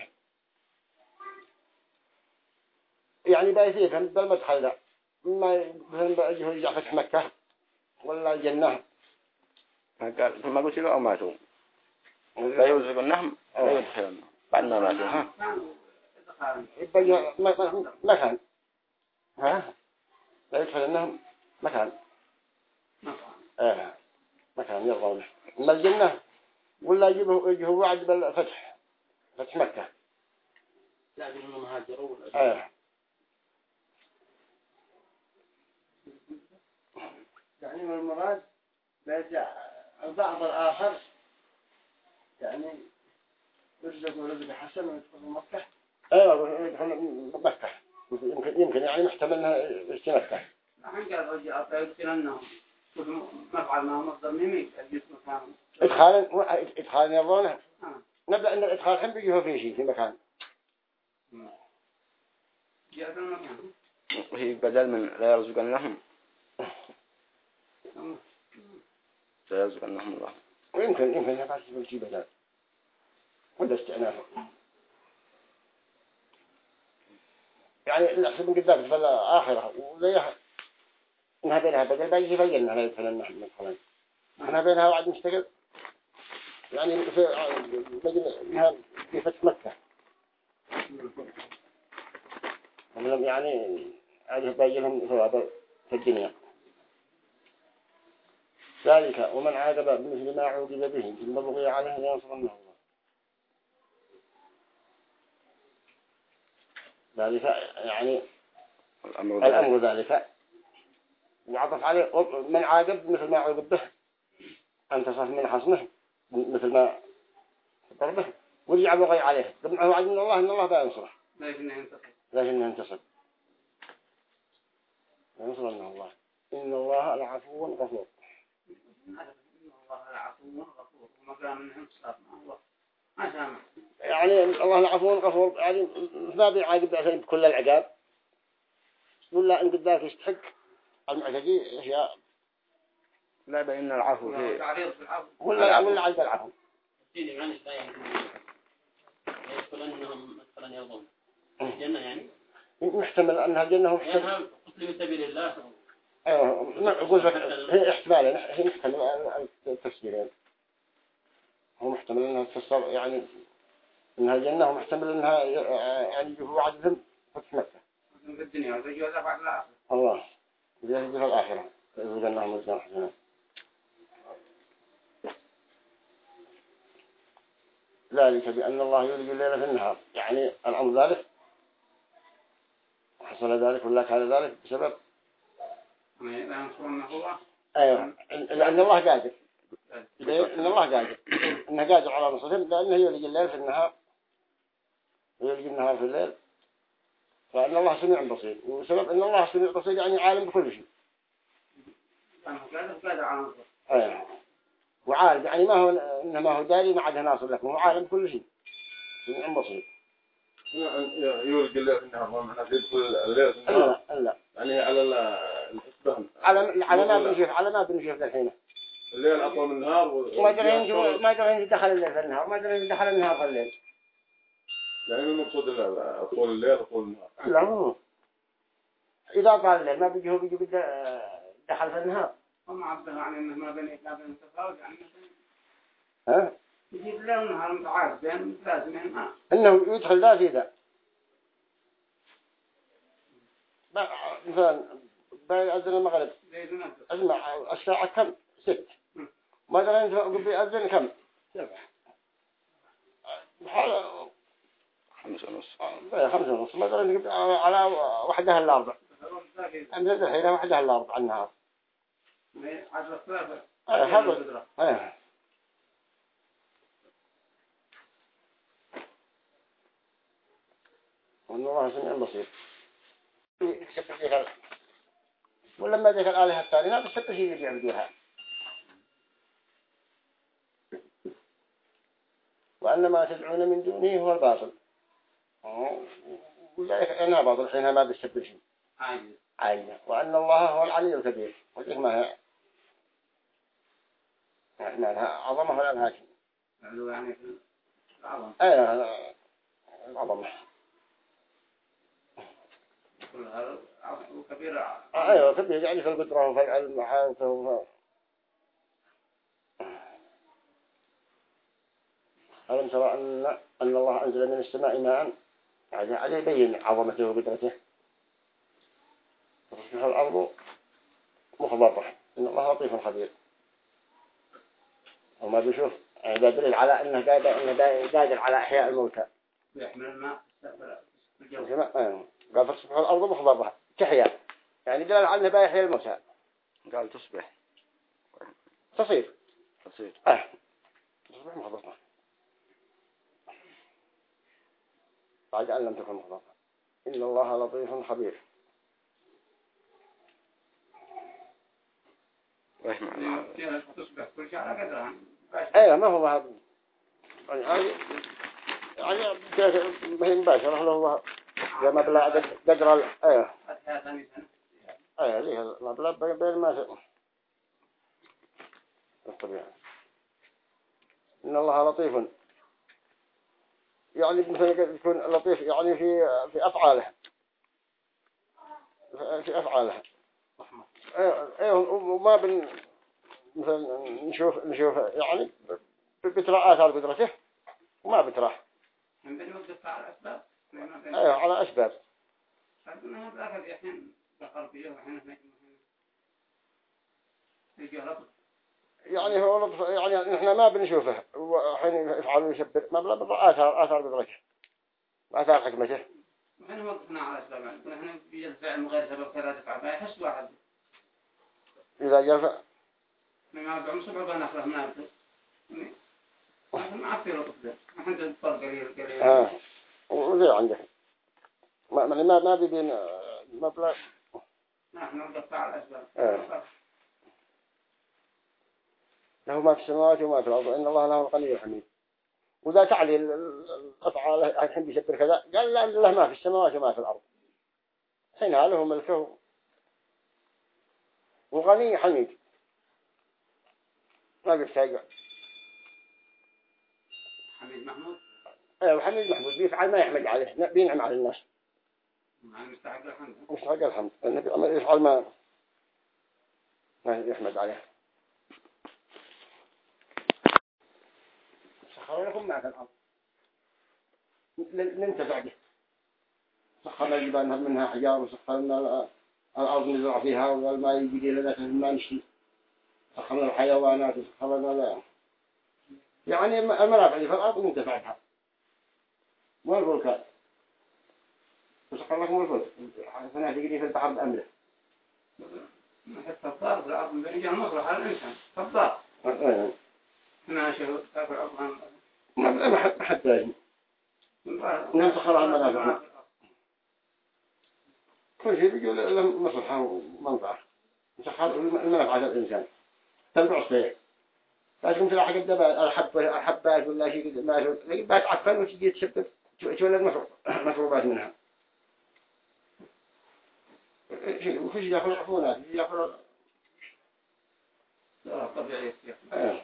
يعني باي فيهم بالمدخل ذا ما مثلا بيجوا يرجع فتح مكة ولا الجنة قال ثم قلت له أو ماتوا لا يرزقنهم لا يدخلنهم بعدنا ماتوا ها يبقى مكان ها لا يدخلنهم مكان آه مكان يرضونه أما الجنة ولا يجيبه يجيه وعد بالفتح فتح مكة لا بينهم هاجروا آه يعني من المراد بيرجع البعض الآخر يعني يرزق رزق حسن ويدخل مكة ايوه يدخل مكة يمكن يمكن يعني محتمل انها يشتي مكة الحين قال رجع يدخلنهم مفعل ما هو مصدر ميمي الجسم كان ادخال ادخال يرضونه نبدأ ان الادخال الحين بيجيه في شيء في مكان جاء في المكان وهي بدل من لا يرزقنهم لا يرزقنهم الله ويمكن يمكن يبقى شيء بدل ولا استئناف يعني الأحسن من قدام في الآخرة ولا إنها بينها بدل بيجي بيجينا على يدخلنا نحن مثلا إنها بينها وعد مستقل يعني في إنها في فتح مكة ولم يعني هذه بيجيلهم ثواب في الدنيا ذلك ومن عاقب بمثل ما عوقب به ثم بغي عليه ينصرنه الله ذلك يعني الأمر, الأمر ذلك وعطف عليه من عاقب مثل ما عوقب به انتصف من حصنه مثل ما ضربه ورجع بغي عليه طبعا هو عز من الله إن الله بينصره لكنه ينتصر لكنه ينتصر ينصرنه الله إن الله لعفو غفور إن الله العفو غفور وما كان منهم صار مع الله ما سامح يعني الله العفو غفور يعني ما بيعاقب عشان بكل العقاب ولا إن قدامك يستحق المعتدي أشياء لا بين العفو في ولا ولا عند العفو الدين يعني لا يعني يدخل أنهم مثلا يرضون الجنة يعني محتمل أنها الجنة هم يعني قتل في سبيل الله ايوه أقول لك هي احتمال هي محتمل التفسيرين هو محتمل انها تفسر يعني انها الجنة ومحتمل انها يعني هو عدهم فتح مكة في الدنيا وتجوز بعد الآخرة الله يجوز في الآخرة يقول أنهم رجال حسنين ذلك بأن الله يولج الليل في النهار يعني الأمر ذلك حصل ذلك ولا كان ذلك بسبب أيوة لأن الله قادر إن الله قادر إنه قادر على نصرهم لأنه يولج الليل في النهار يولج النهار في الليل فإن الله سميع بصير، وسبب إن الله سميع بصير يعني عالم بكل شيء. أيه. وعالم يعني ما هو إنما هو داري ما عاد ناصر لكم، هو عالم بكل شيء سميع بصير. يولد الليل في النهار ما معناه يدخل الليل في النهار. لا لا. يعني على الإسبان. على على ما بنشوف على ما بنشوف الحين. الليل أطول من النهار. ما درين جو ما درين دخل الليل في النهار، ما درين دخل النهار في الليل. يعني المقصود لا أطول الليل أطول النهار. لا هو. إذا طال الليل ما بيجي هو بيجي بده دخل في النهار. هم عبدها عن إنه ما بين إثنين بين تفاوت يعني. ها؟ يجيب الليل والنهار متعارف بين لازمين ما. إنه يدخل ذا في ذا. مثلا بيأذن المغرب. اسمع الساعة كم؟ ست. ما درين قبل بيأذن كم؟ سبع. حال. خمسة ونص. لا خمسة ونص. ما درين على وحدها الأربع. أمس الحين وحدها الأربع النهار. عشرة ثلاثة. أيه هذا. أيه. وإن الله سميع بصير. ولما ذكر الآلهة الثانية ما بسبب شيء اللي يعبدوها. وأن ما تدعون من دونه هو الباطل. وذلك أنا باطل حينها ما بسبب شيء. عاجز. عاجز. وأن الله هو العلي الكبير. وذلك ما هي معناها عظمة ولا لها شيء. يعني في العظمة. أيه العظمة. وكبيرة. أيوة كبير يعني في القدرة وفي العلم وحالته. ألم ترى أن أن الله أنزل من السماء ماء عليه يبين عظمته وقدرته. تصبح الأرض مخضرة إن الله لطيف خبير. وما بيشوف يعني دليل على أنه قادر أنه قادر على إحياء الموتى. يحمل الماء الجو. قال تصبح الأرض مخضرة تحيا يعني دليل على أنه بيحيا الموتى. قال تصبح. تصير. تصير. آه. تصبح مخضرة. بعد أن لم تكن مخضرة. إن الله لطيف خبير. وإيش معنى؟ تصبح كل شيء على قدرها. أيه ما هو هذا يعني يعني ما هي مباشرة له هو لما بلا قدر ال أيه أيه ليه ما بلا بين ما الطبيعة. إن الله لطيف يعني مثلا يكون لطيف يعني في في أفعاله في أفعاله أيه أيه وما بن مثلا نشوف نشوف يعني بترى آثار قدرته وما بترى. من بين وقت على أسباب. أيه على أسباب. فإنه بالآخر الحين بقربيه وحين في يجي لطف. يعني هو لطف يعني إحنا ما بنشوفه وحين يفعل ويشبر ما بلا بترى آثار آثار قدرته آثار حكمته. وحين وقفنا على أسباب يعني نحن بيجي الفعل من غير سبب كذا دفع ما يحس واحد. إذا جاء ما بعمر سبعة بناخذه منابته. ما عارف يلطف ده. ما عند الفرق قليل قليل. آه. وذي عنده. ما ما ما بيبين ما بلا. نحن نقطع على الأسباب. آه. له ما في السماوات وما في الأرض إن الله له الغني الحميد. وذا تعليل الأفعال الحين بيشبر كذا قال لا له ما في السماوات وما في الأرض. حين له ملكه. وغني حميد. ما بيحتاج. حميد محمود. ايوه حميد محمود بيفعل ما يحمد عليه بينعم على الناس. مستحق الحمد. مستحق الحمد النبي عمل يفعل ما ما يحمد عليه. سخر لكم معك الأرض ننتفع به. سخر الجبال منها حجار وسخر لنا الأرض نزرع فيها والماء يجي لنا ما نشتي. سخر لنا الحيوانات وسخر لنا يعني المنافع اللي في الأرض ننتفع بها. والفلكات وسخر لكم الفلك حسنا تجري في البحر بأمره. حتى الضار في الأرض بيجي المصلحة على الإنسان الضار. هنا شيء تأكل أفغان. ما ما حد ثاني. نعم سخر المنافع. شيء بيقول لهم مصلحة ومنفعة مسخر المنفعة الإنسان تنفع الصيح لكن تلاحق الدباء الحب الحبات ولا شيء ما شو بتعفن وتجي تسبب تولد مشروبات منها شيء وكل شيء يأكل عفونات يأكل لا طبيعي آه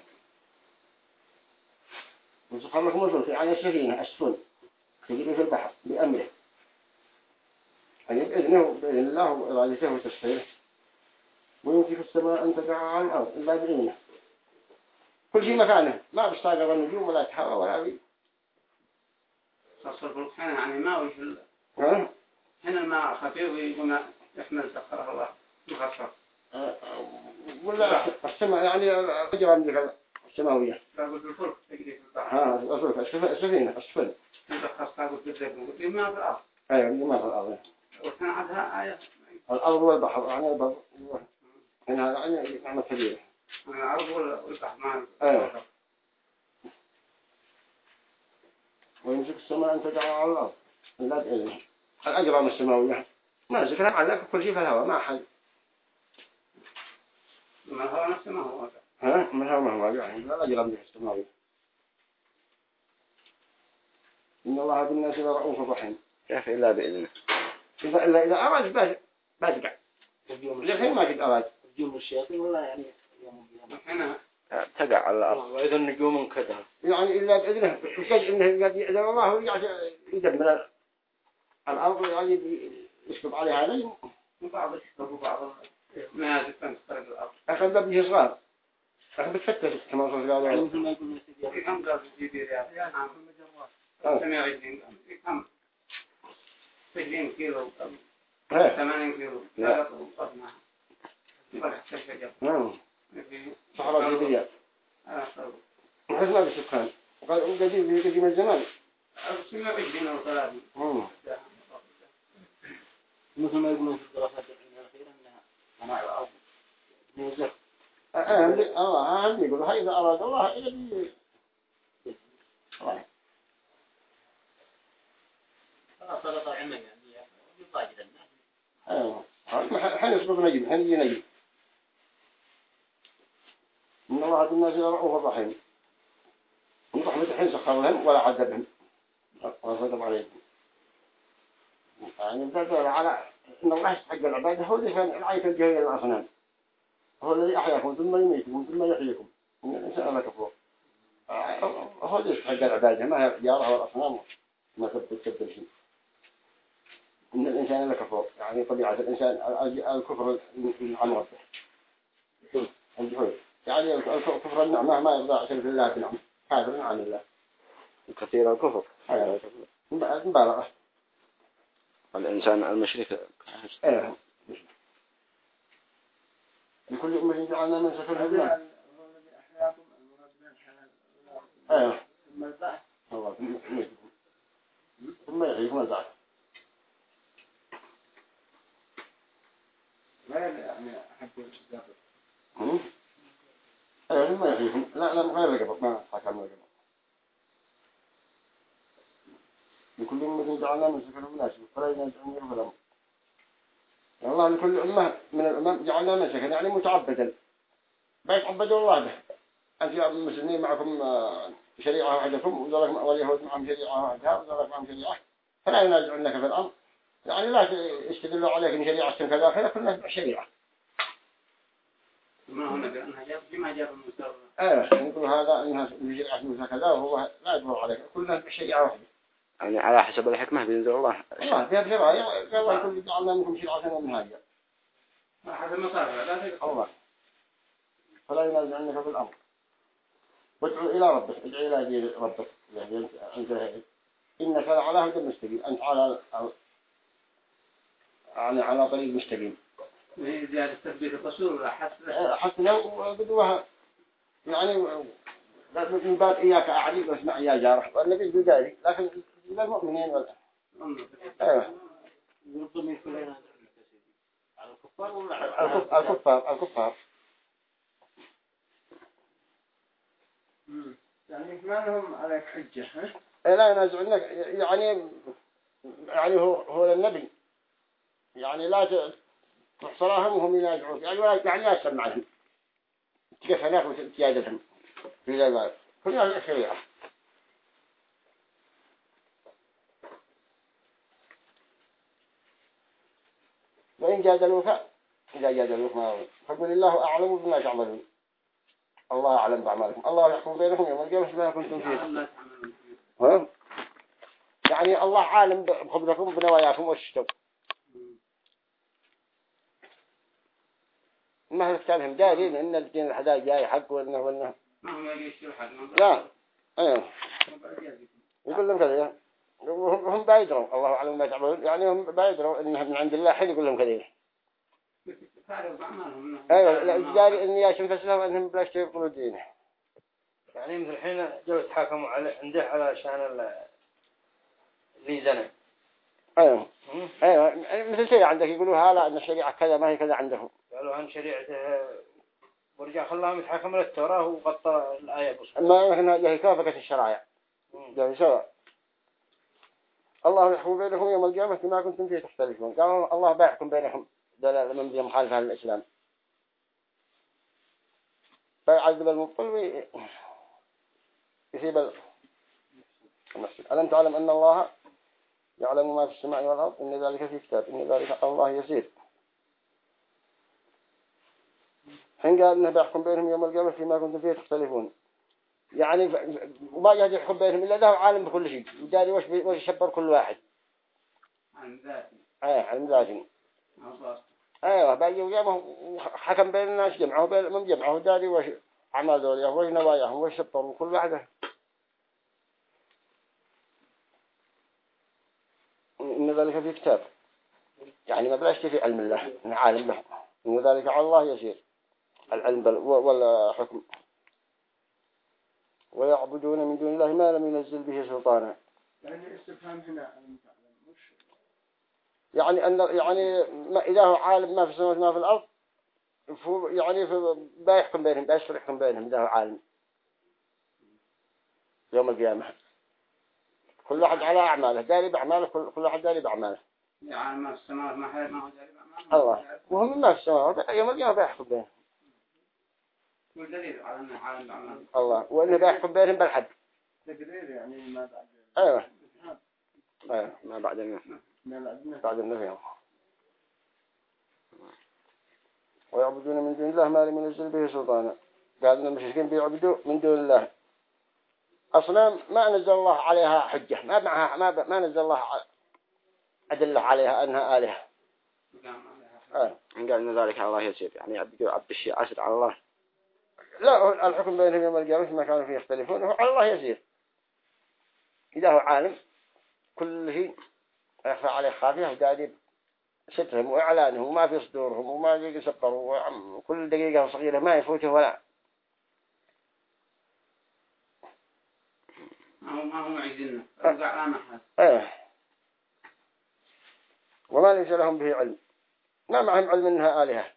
وسخر لكم الفلك يعني السفينة السفن تجري في البحر بأمره يعني بإذنه بإذن الله وإرادته وتسخيره ويمكن في السماء أن تقع على الأرض إلا بإذنه كل شيء مكانه ما بيستاقر النجوم ولا تحوى ولا بي تصل الفلك هنا يعني ما وش ها هنا الماء خفيف ويقوم يحمل سخره الله مخفف ولا السماء يعني الأجرام السماوية تقول بالفلك تجري في البحر ها الفلك السفينة السفن تخص تقول بالذكر وتقول ما في الأرض أيوة ما في الأرض وصنعتها آية الأرض والبحر يعني البر هنا يعني نعمة كبيرة الأرض والبحر ما أيوة ويمسك السماء أن تجعل على الأرض إلا بإذنه الأجرام السماوية ما ذكرها على كل شيء في الهواء ما حد ما هو نفسه ما هو ها من هو ما هو يعني الأجرام السماوية إن الله بالناس لرؤوف رحيم كيف إلا بإذنه إذا إلا إذا أراد باش باشقع لكن ما قد أراد نجوم الشياطين ولا يعني هنا تقع على الأرض وإذا النجوم انكدها يعني إلا بإذنه وشج إنه قد يأذن الله ويرجع يدمر الأرض يعني يسكب عليها نجم بعض الشباب وبعض ما يدفن تخرج الأرض أخذ بابنه صغار أخذ بتفتش كما صلى الله عليه وسلم في كم قال في رياض نعم سمع عشرين كم عشرين كيلو ثمانين كيلو لا قطنا فرح الشجر نعم صحراء جديدة وحيث ما بسكان وقال قديم قديم الزمان سمع عشرين أو ثلاثين مثل ما يقولون في الدراسات العلمية الأخيرة أنها مناع الأرض نوزر أهم الله أهم يقول هاي إذا أراد الله إذا بي صارت علمية يعني يطاجد الناس أيوة حين يسبق نجم حين يجي نجم إن الله بالناس لرؤوف رحيم من رحمة الحين سخر لهم ولا عذبهم وصدق عليهم يعني بدأ على إن الله يستحق العبادة هو اللي كان العيث الجهية للأصنام هو الذي أحياكم ثم يميتكم ثم يحييكم إن الإنسان لك فوق هو اللي يستحق العبادة ما هي الجارة والأصنام ما تبدأ تبدأ شيء إن الإنسان لك فوق يعني طبيعة الإنسان الكفر عن ربه الجحود يعني الكفر النعمة ما يرضى شرف الله بنعمة كافر عن الله كثير الكفر مبالغة الإنسان المشرك ايه لكل أمة جعلنا من سفر هدنا ايه ثم البعث الله ثم يحييكم البعث لا يعني أحب الشجاع ايه ثم يحييكم لا لا غير القبض ما حكم القبض لكل أمة جعلنا من سفر الناس فلا ينزعون يرفلهم الله لكل أمة من الأمم جعلنا من سكن يعني متعبدا بيتعبدوا الله به أنت يا المسلمين معكم شريعة واحدكم وذلك واليهود معهم شريعة واحدة وذلك معهم شريعة فلا ينازعنك في الأمر يعني لا يستدلوا عليك إن شريعة كذا كذا كل الناس بشريعة ما هو نبي أنها جاب ما جاب المستوى ايه نقول هذا إنها شريعة موسى كذا وهو لا يدور عليك كل الناس بشريعة واحدة يعني على حسب الحكمة بينزل الله الله فيها بشريعة قال الله كل جعلنا منكم شريعة ومنهاجا حسب مصارفة لا تقل الله فلا ينازعنك في الأمر وادعو إلى ربك ادعو إلى دين ربك يعني أنت إنك على هدى مستقيم أنت على يعني على طريق مستقيم زيادة تثبيت الرسول ولا حسب حتى لو بدوها يعني من باب إياك أعليك واسمع يا جارح والنبي يقول ذلك لكن للمؤمنين ولا ايوه ربما يكون لنا على الكفار ولا الكفار الكفار يعني ما لهم عليك حجة لا ينازعنك يعني يعني هو هو النبي يعني لا تحصرهم وهم ينازعون يعني ولا يعني لا تسمع لهم تقف هناك وتجادلهم في ذلك كلها الشريعة. وإن جادلوك إذا جادلوك ما فقل الله أعلم بما تعملون الله أعلم بأعمالكم الله يحكم بينكم يوم القيامة بما كنتم فيه. ها؟ يعني الله عالم بخبركم بنواياكم وشتم ما هو التالهم دارين إن الدين الحدا جاي حق وإنه وإنه لا أيوه يقول لهم كذا هم بايدروا الله أعلم ما تعملون يعني هم بايدروا إنهم من عند الله حين يقول لهم كذا أيوه لا جاري إني أشوف فسلهم أنهم بلاش يقولوا دينه يعني مثل الحين جو يتحاكموا على عنده على شان اللي زنا. أيوه أيوه مثل شيء عندك يقولوا هلا أن الشريعة كذا ما هي كذا عندهم قالوا عن شريعته ورجع خلاهم يتحاكموا للتوراة وقطع الآية بس ما هنا هي كافة الشرائع يعني سواء الله يحكم بينهم يوم القيامة ما كنتم فيه تختلفون قالوا الله بيحكم بينهم دلالة من بهم مخالفة للإسلام فيعذب المبطل ويسيب المسجد. ألم تعلم أن الله يعلم ما في السماء والأرض إن ذلك في كتاب إن ذلك الله يسير. حين قال إنه بيحكم بينهم يوم القيامة فيما كنتم فيه تختلفون يعني وما جاء يحكم بينهم إلا له عالم بكل شيء وداري وش وش يشبر كل واحد عن ذاتي أيه عن ذاتي أيوة باقي وجامه حكم بين الناس جمعه بين من جمعه داري وش عمل ذوليه وش نواياهم وش شبروا كل واحدة إن ذلك في كتاب يعني ما بلاش في علم الله إن عالم له إن ذلك على الله يسير العلم بل ولا حكم ويعبدون من دون الله ما لم ينزل به سلطانا يعني استفهام هنا مش يعني أن يعني ما إذا هو عالم ما في السماوات ما في الأرض يعني بيحكم بينهم بيشفر يحكم بينهم إذا هو عالم يوم القيامة كل واحد على أعماله داري بأعماله كل كل واحد داري بأعماله يعني ما السماوات ما حد ما هو داري بأعماله الله وهم ما في السماوات يوم القيامة بيحكم بينهم والدليل على أنه عالم بأعماله الله وإنه بيحكم بينهم بالحد تقرير يعني ما بعد أيوة أيوة ما بعد النفي ما بعد النفي ويعبدون من دون الله ما لم ينزل به سلطانا قال إن المشركين بيعبدوا من دون الله أصنام ما نزل الله عليها حجة ما معها ما ما نزل الله أدلة عليها أنها آلهة آه. قال إن ذلك على الله يسير يعني عبد عبد الشيء عسر على الله لا الحكم بينهم يوم القيامة ما كانوا فيه يختلفون هو على الله يسير إذا هو عالم كل شيء يخفى عليه خافية ودادي سترهم وإعلانهم وما في صدورهم وما يسبروا وكل دقيقة صغيرة ما يفوته ولا ما هو ما هو معجزنا رجع لا محل ايه وما ليس لهم به علم ما معهم علم انها آلهة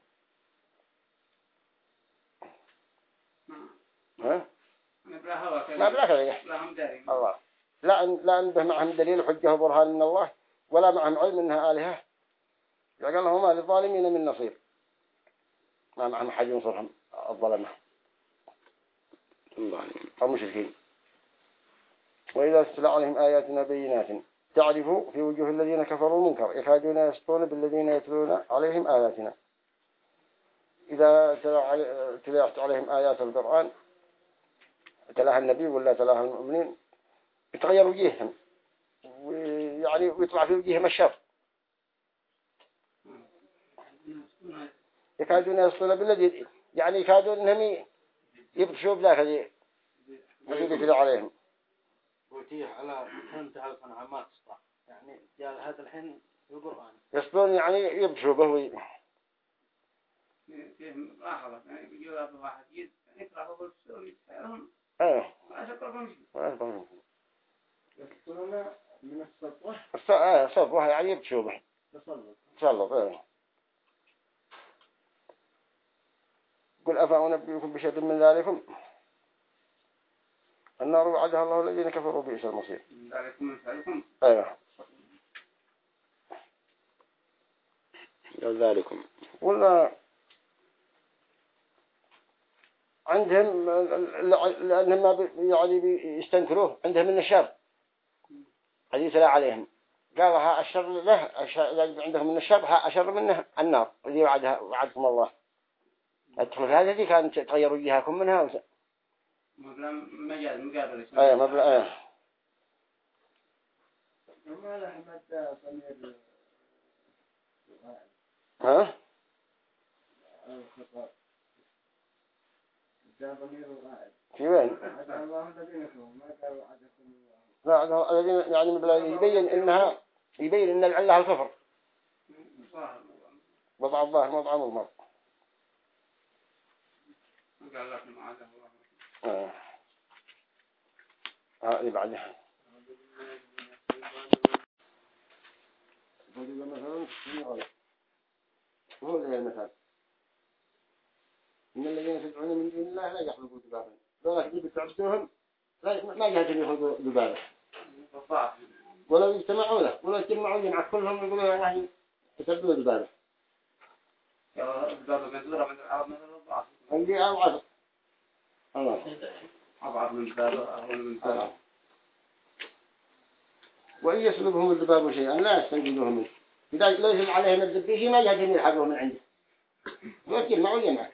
ها ما بلا كذا الله لا أن لا أنبه معهم دليل حجة وبرهان من الله ولا معهم علم انها آلهة قال لهم للظالمين من نصير ما معهم حد ينصرهم الظلمة المشركين وإذا استلع عليهم آياتنا بينات تعرف في وجوه الذين كفروا المنكر يكادون يسطون بالذين يتلون عليهم آياتنا إذا تلعت عليهم آيات القرآن تلاها النبي ولا تلاها المؤمنين يتغير وجيههم ويعني ويطلع في وجيههم الشر يكادون يسطون بالذين يعني يكادون أنهم يبطشوا بذاك الذي يتلع عليهم وتيح على تنتهى القناعات صح يعني جاء هذا الحين في القرآن يسطون يعني يبطشوا به لاحظت يعني بيجوا هذا واحد يد يقرأوا بالسوري هم ايه ما شكرهم شيء ما شكرهم يسطون من السطوة ايه سطوة يعني يبطشوا به تسلط تسلط ايه قل أفأنبئكم بشيء من ذلكم النار وعدها الله الذين كفروا بئس المصير ذلكم مثالكم ايوه ذلكم ولا عندهم لأنهم ما يعني بيستنكروه عندهم النشر حديث لا عليهم قالها أشر له أشر عندهم من الشر أشر منه النار اللي وعدها وعدكم الله أدخل في هذه كانت تغيروا جهاكم منها وس... مجال مقابل أيه مبلغ أيه ما له حمد ضمير ها الخطأ جاء ضمير الغائب في وين هذا الله الذين يخلون ما قالوا عدكم لا هذا الذين يعني مبلغ يبين إنها يبين إن العلة الكفر وضع الظاهر وضع المضمر قال لكم عاده الله اه اه اللي بعدها فإذا مثلا هو زي المثال إن الذين تدعون من دون الله لا يخلقوا ذبابا ولا تجيب تعبدوهم ما يهدون يخلقوا ذبابا ولا يجتمعوا له ولا يجتمعوا جمع كلهم يقولوا يعني يسبوا ذبابا الذبابة مثل من العرب مثل الضعف عندي أضعف الله أضعف من الذبابة أهون من الذبابة وإن يسلبهم الذباب شيئا لا يستنجدوه منه إذا ليس عليهم الذبيشي ما يهدون يلحقوه من عنده ويجتمعوا جمع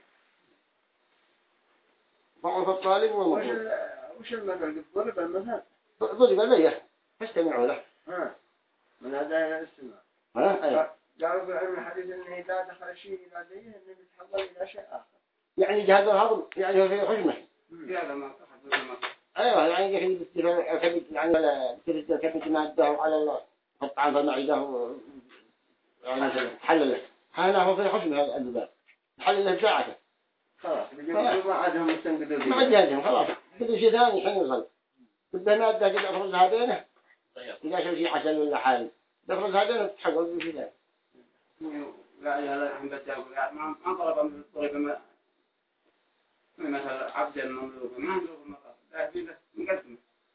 ضعف الطالب والمطلوب وش المثل ضرب المثل ضرب ليه فاستمعوا له ها من هذا إلى الاستماع ها أيه. قالوا في علم الحديث أنه إذا دخل شيء إلى ذيه أنه يتحول إلى شيء آخر يعني جهاز الهضم يعني هو في حجمه هذا ما تحدث ما ايوه يعني يجي كبد يعني ولا كبد كبد ماده على الله الطعام فمعده يعني حلله هذا هو في حجمه هذا الذباب حلله ساعته خلاص بيجوا ما عادهم يستنقذوا ما عاد جاهزهم خلاص بدو شيء ثاني حين يوصل بده ماده كده أفرز هذينه إذا شو شيء عسل ولا حال أفرز هذينه تحول بشيء ثاني لا إله إلا الله بتاعه ما ما طلب من الطريق ما مثلا عبد المملوك ما عنده مقام لا بيده مقدم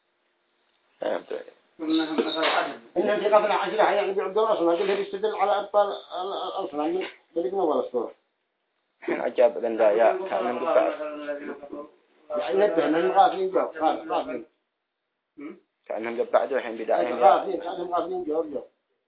كنا مثلا عدد إن أنت قبل عشرة يعني بيعبدوا الأصنام قلها بيستدل على أبطال الأصنام من بدنا ولا الصورة عجاب ذندا يا كأنهم قبعد يعني نبه من الغافلين جو غافلين كأنهم قبعدوا الحين بداية غافلين كأنهم غافلين جو جو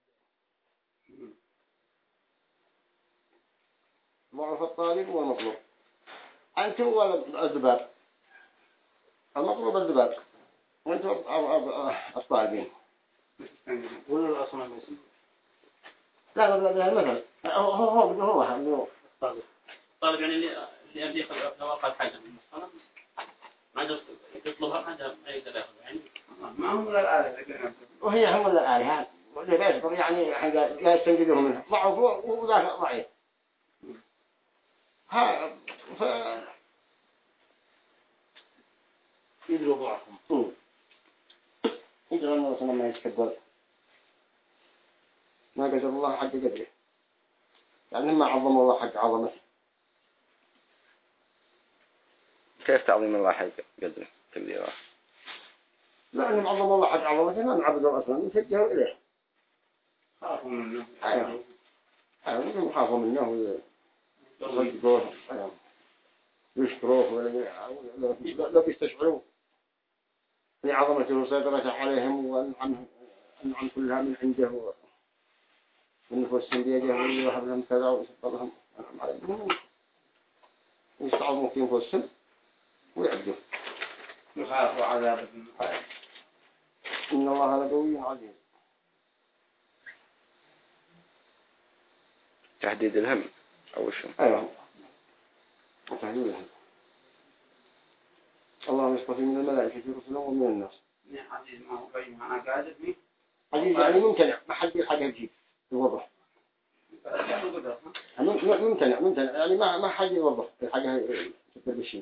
ضعف الطالب والمطلوب أنتم ولا الذباب المطلوب الذباب وأنتم الطالبين ولا الأصنام يسمى لا لا لا المثل هو هو هو هو طالب طالب يعني اللي اللي يبدي ياخذ اوقات حاجه من الصنم ما يقدر يطلبها ما ما يقدر ياخذ يعني ما هم ولا الآلة وهي هم ولا الآلة واللي بيسقط يعني لا يستنجدوه منها ضعف وذاك ضعيف ها ف يدروا ضعفهم يدروا أنه صنم ما يتكبر ما قدر الله حق قدره يعني ما عظم الله حق عظمته كيف تعظيم الله حق قدره تقديره لأنهم عظم الله حق عظمته ما نعبدوا أصلا نسجهوا إليه خافوا منه أيوه أيوه خافوا منه ويصدقوه أيوه يشكروه ولا لا بيستشعروا لعظمته وسيطرته عليهم وأنعم أنعم كلها من عنده ونفسهم بيده ويوهب لهم كذا ويسطر لهم أنعم عليهم ويستعظموا في نفسهم ويعبدوا يخافوا عذاب إن الله لقوي عزيز تحديد الهم أو شو أيوه تحديد الهم الله يصطفي من الملائكة رسلا ومن الناس عزيز ما هو بين أنا قاعد فيه عزيز يعني ممتنع ما حد يلحق يجيب الوضع ممتنع ممتنع يعني ما ما حد يوضح الحاجة تكبر بالشيء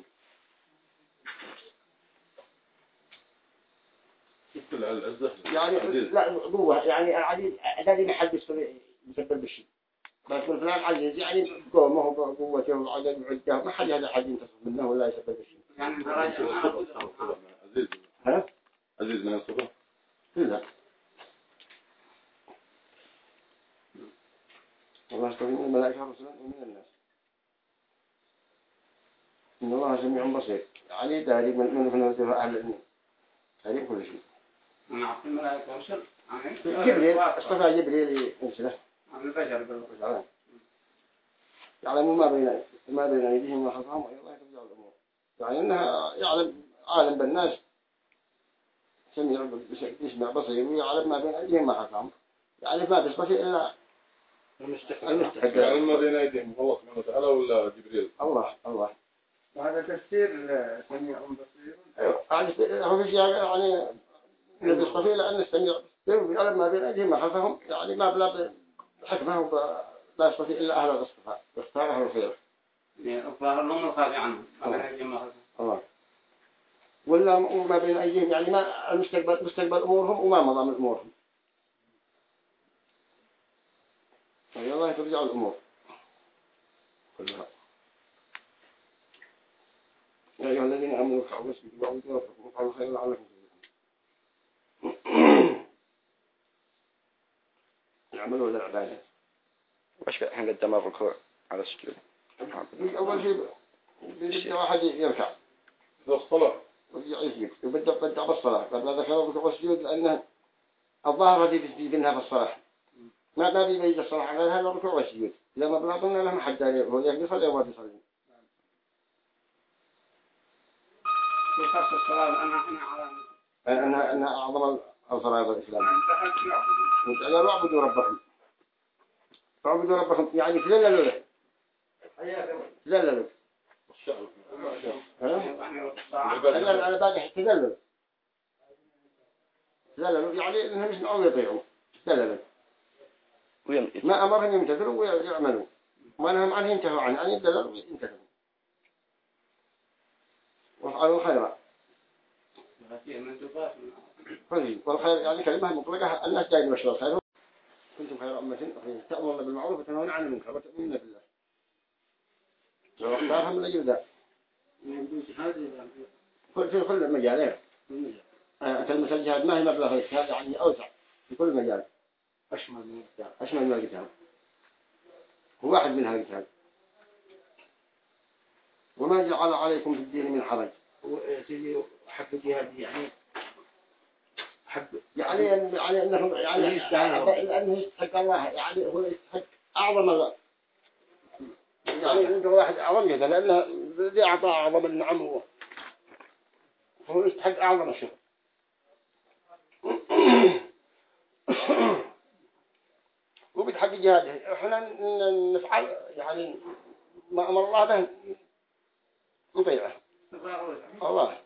يعني لا قوة يعني العزيز الذي ما حد يسبب بالشيء ما يقول فلان عزيز يعني قوة هو قوته وعدد وعده ما حد هذا حد ينتصف منه ولا يسبب بالشيء يعني درجة عزيز ها عزيز من الصفة لا الله يستفي من الملائكة رسلا ومن الناس إن الله سميع بصير يعني داري من من فنوته أهل العلم داري كل شيء. نعم الملائكة رسل. جبريل اصطفى جبريل يرسله. عن البشر بالبشر. يعلم ما بين ما بين أيديهم وخلفهم وإلى الله ترجع الأمور. يعني إنها يعلم عالم بالناس سميع يسمع بصير ويعلم ما بين أيديهم وخلفهم. يعني ما تستطيع إلا المستحق. يعني ما بين أيديهم الله سبحانه وتعالى ولا جبريل؟ الله الله. وهذا تفسير سميع بصير. أيوة. يعني هو في شيء يعني الذي يستطيع لأن السميع يعلم ما بين أيديهم وخلفهم. يعني ما بلا بحكمه لا يستطيع إلا أهل الاصطفاء واختار أهل الخير. الظاهر لهم الخافي عنهم ما بين أيديهم وخلفهم. الله. ولا ما بين أيديهم يعني ما المستقبل مستقبل أمورهم وما مضى من أمورهم. إلى الله ترجع الأمور كلها. يا أيها الذين آمنوا اركعوا واسجدوا واعبدوا ربكم وافعلوا الخير لعلكم تفلحون. يعملوا العبادة. وش الحين قدم الركوع على السجود؟ أول شيء بيجي واحد يركع. في الصلاة. ويجيب يبدأ بدأ بالصلاة قبل ذكر الركوع والسجود لأنه الظاهر هذه بيجي منها في الصلاة. ما ما بيجي الصلاة غير هذا الركوع والسجود. لما بلاطنا لهم حد داري هو يصلي أو ما بيصلي. يخص الصلاة أنها هنا على أنها أنها أعظم الفرائض الإسلام. قالوا اعبدوا ربكم. اعبدوا ربكم يعني تذللوا له. تذللوا. ها؟ أنا باقي تذللوا. تذللوا يعني إنهم يسمعوا ويطيعوا. تذللوا. ما أمرهم يمتثلوا ويعملوا. ما نهم عنه ينتهوا عنه يعني يتذللوا وينتهوا. وافعلوا خيرا. والخير يعني كلمة مطلقة الناس جايين مشروع الخير. كنتم خير أمة تأمرون بالمعروف وتنهون عن المنكر وتؤمنون بالله. لو اختارهم لجل ذا. كل في كل مجال. كلمة الجهاد ما هي مبلغ الجهاد يعني أوسع في كل مجال. أشمل من الجهاد. أشمل من الجهاد. هو واحد من هذا الجهاد. وما جعل عليكم في الدين من حرج. وسيدي حب الجهاد يعني حب يعني يعني أنهم يعني يستحق لأنه يستحق الله يعني هو يستحق أعظم الله يعني عنده واحد أعظم جدا لأنه ذي أعطى أعظم النعم هو هو يستحق أعظم الشيء. وبيتحق جهاده إحنا نفعل يعني ما أمر الله به نطيعه الله.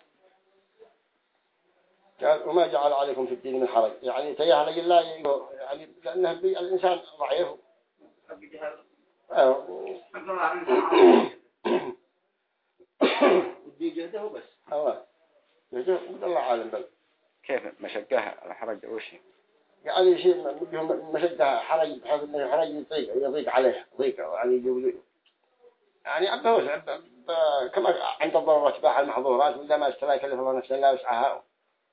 قال وما جعل عليكم في الدين من حرج يعني تياه لي الله يعني لأنه الإنسان ضعيف. أيوه. ودي جهده بس. الله. جهده الله عالم بل. كيف مشقها الحرج وشي؟ يعني شيء بدهم مشقها حرج بحيث إنه حرج يضيق يضيق عليه ضيق يعني يجوز يعني أبوه كما عند الضرورات باع المحظورات وإذا ما اشترى يكلف الله نفسه لا وسعها.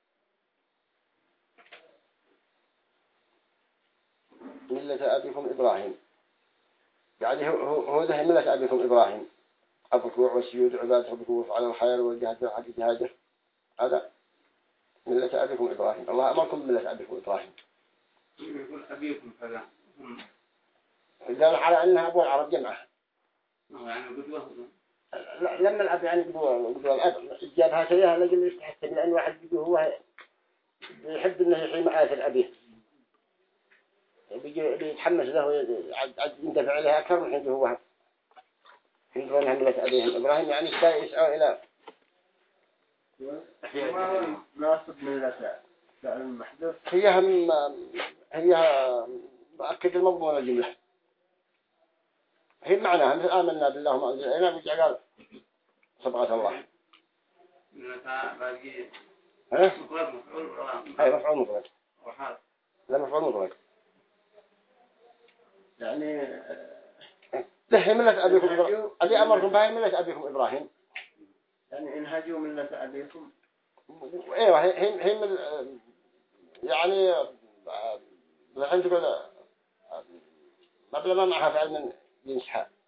ملة أبيكم إبراهيم يعني هو هو ده ملة أبيكم إبراهيم الركوع والسجود عبادة الركوع على الخير والجهاد في حق جهاده هذا ملة أبيكم إبراهيم. الله أمركم ملة أبيكم إبراهيم. يقول أبيكم كذا. قال على أنها أبو العرب جمعة. يعني قدوة. لما الأب يعني قدوة قدوة الأب جابها سيئة لجل يستحسن لأن واحد قدوه هو يحب إنه يحيي مآثر أبيه. بيجي بيتحمس له يندفع عليها أكثر من عنده هو يدرونها ملة أبيهم إبراهيم يعني يسعوا إلى ناصب ملة المحدث هي هم هي مؤكد المضمون الجملة هي معناها مثل آمنا بالله وما أنزل إلينا بيجي قال صبغة الله ها؟ أي مفعول مطلق لا مفعول مطلق يعني ده ملة أبيكم إبراهيم الذي أمركم بها ملة أبيكم إبراهيم يعني انهجوا ملة أبيكم ايوه هي هي من يعني الحين تقول مبلغ ما معها فعل من جنسها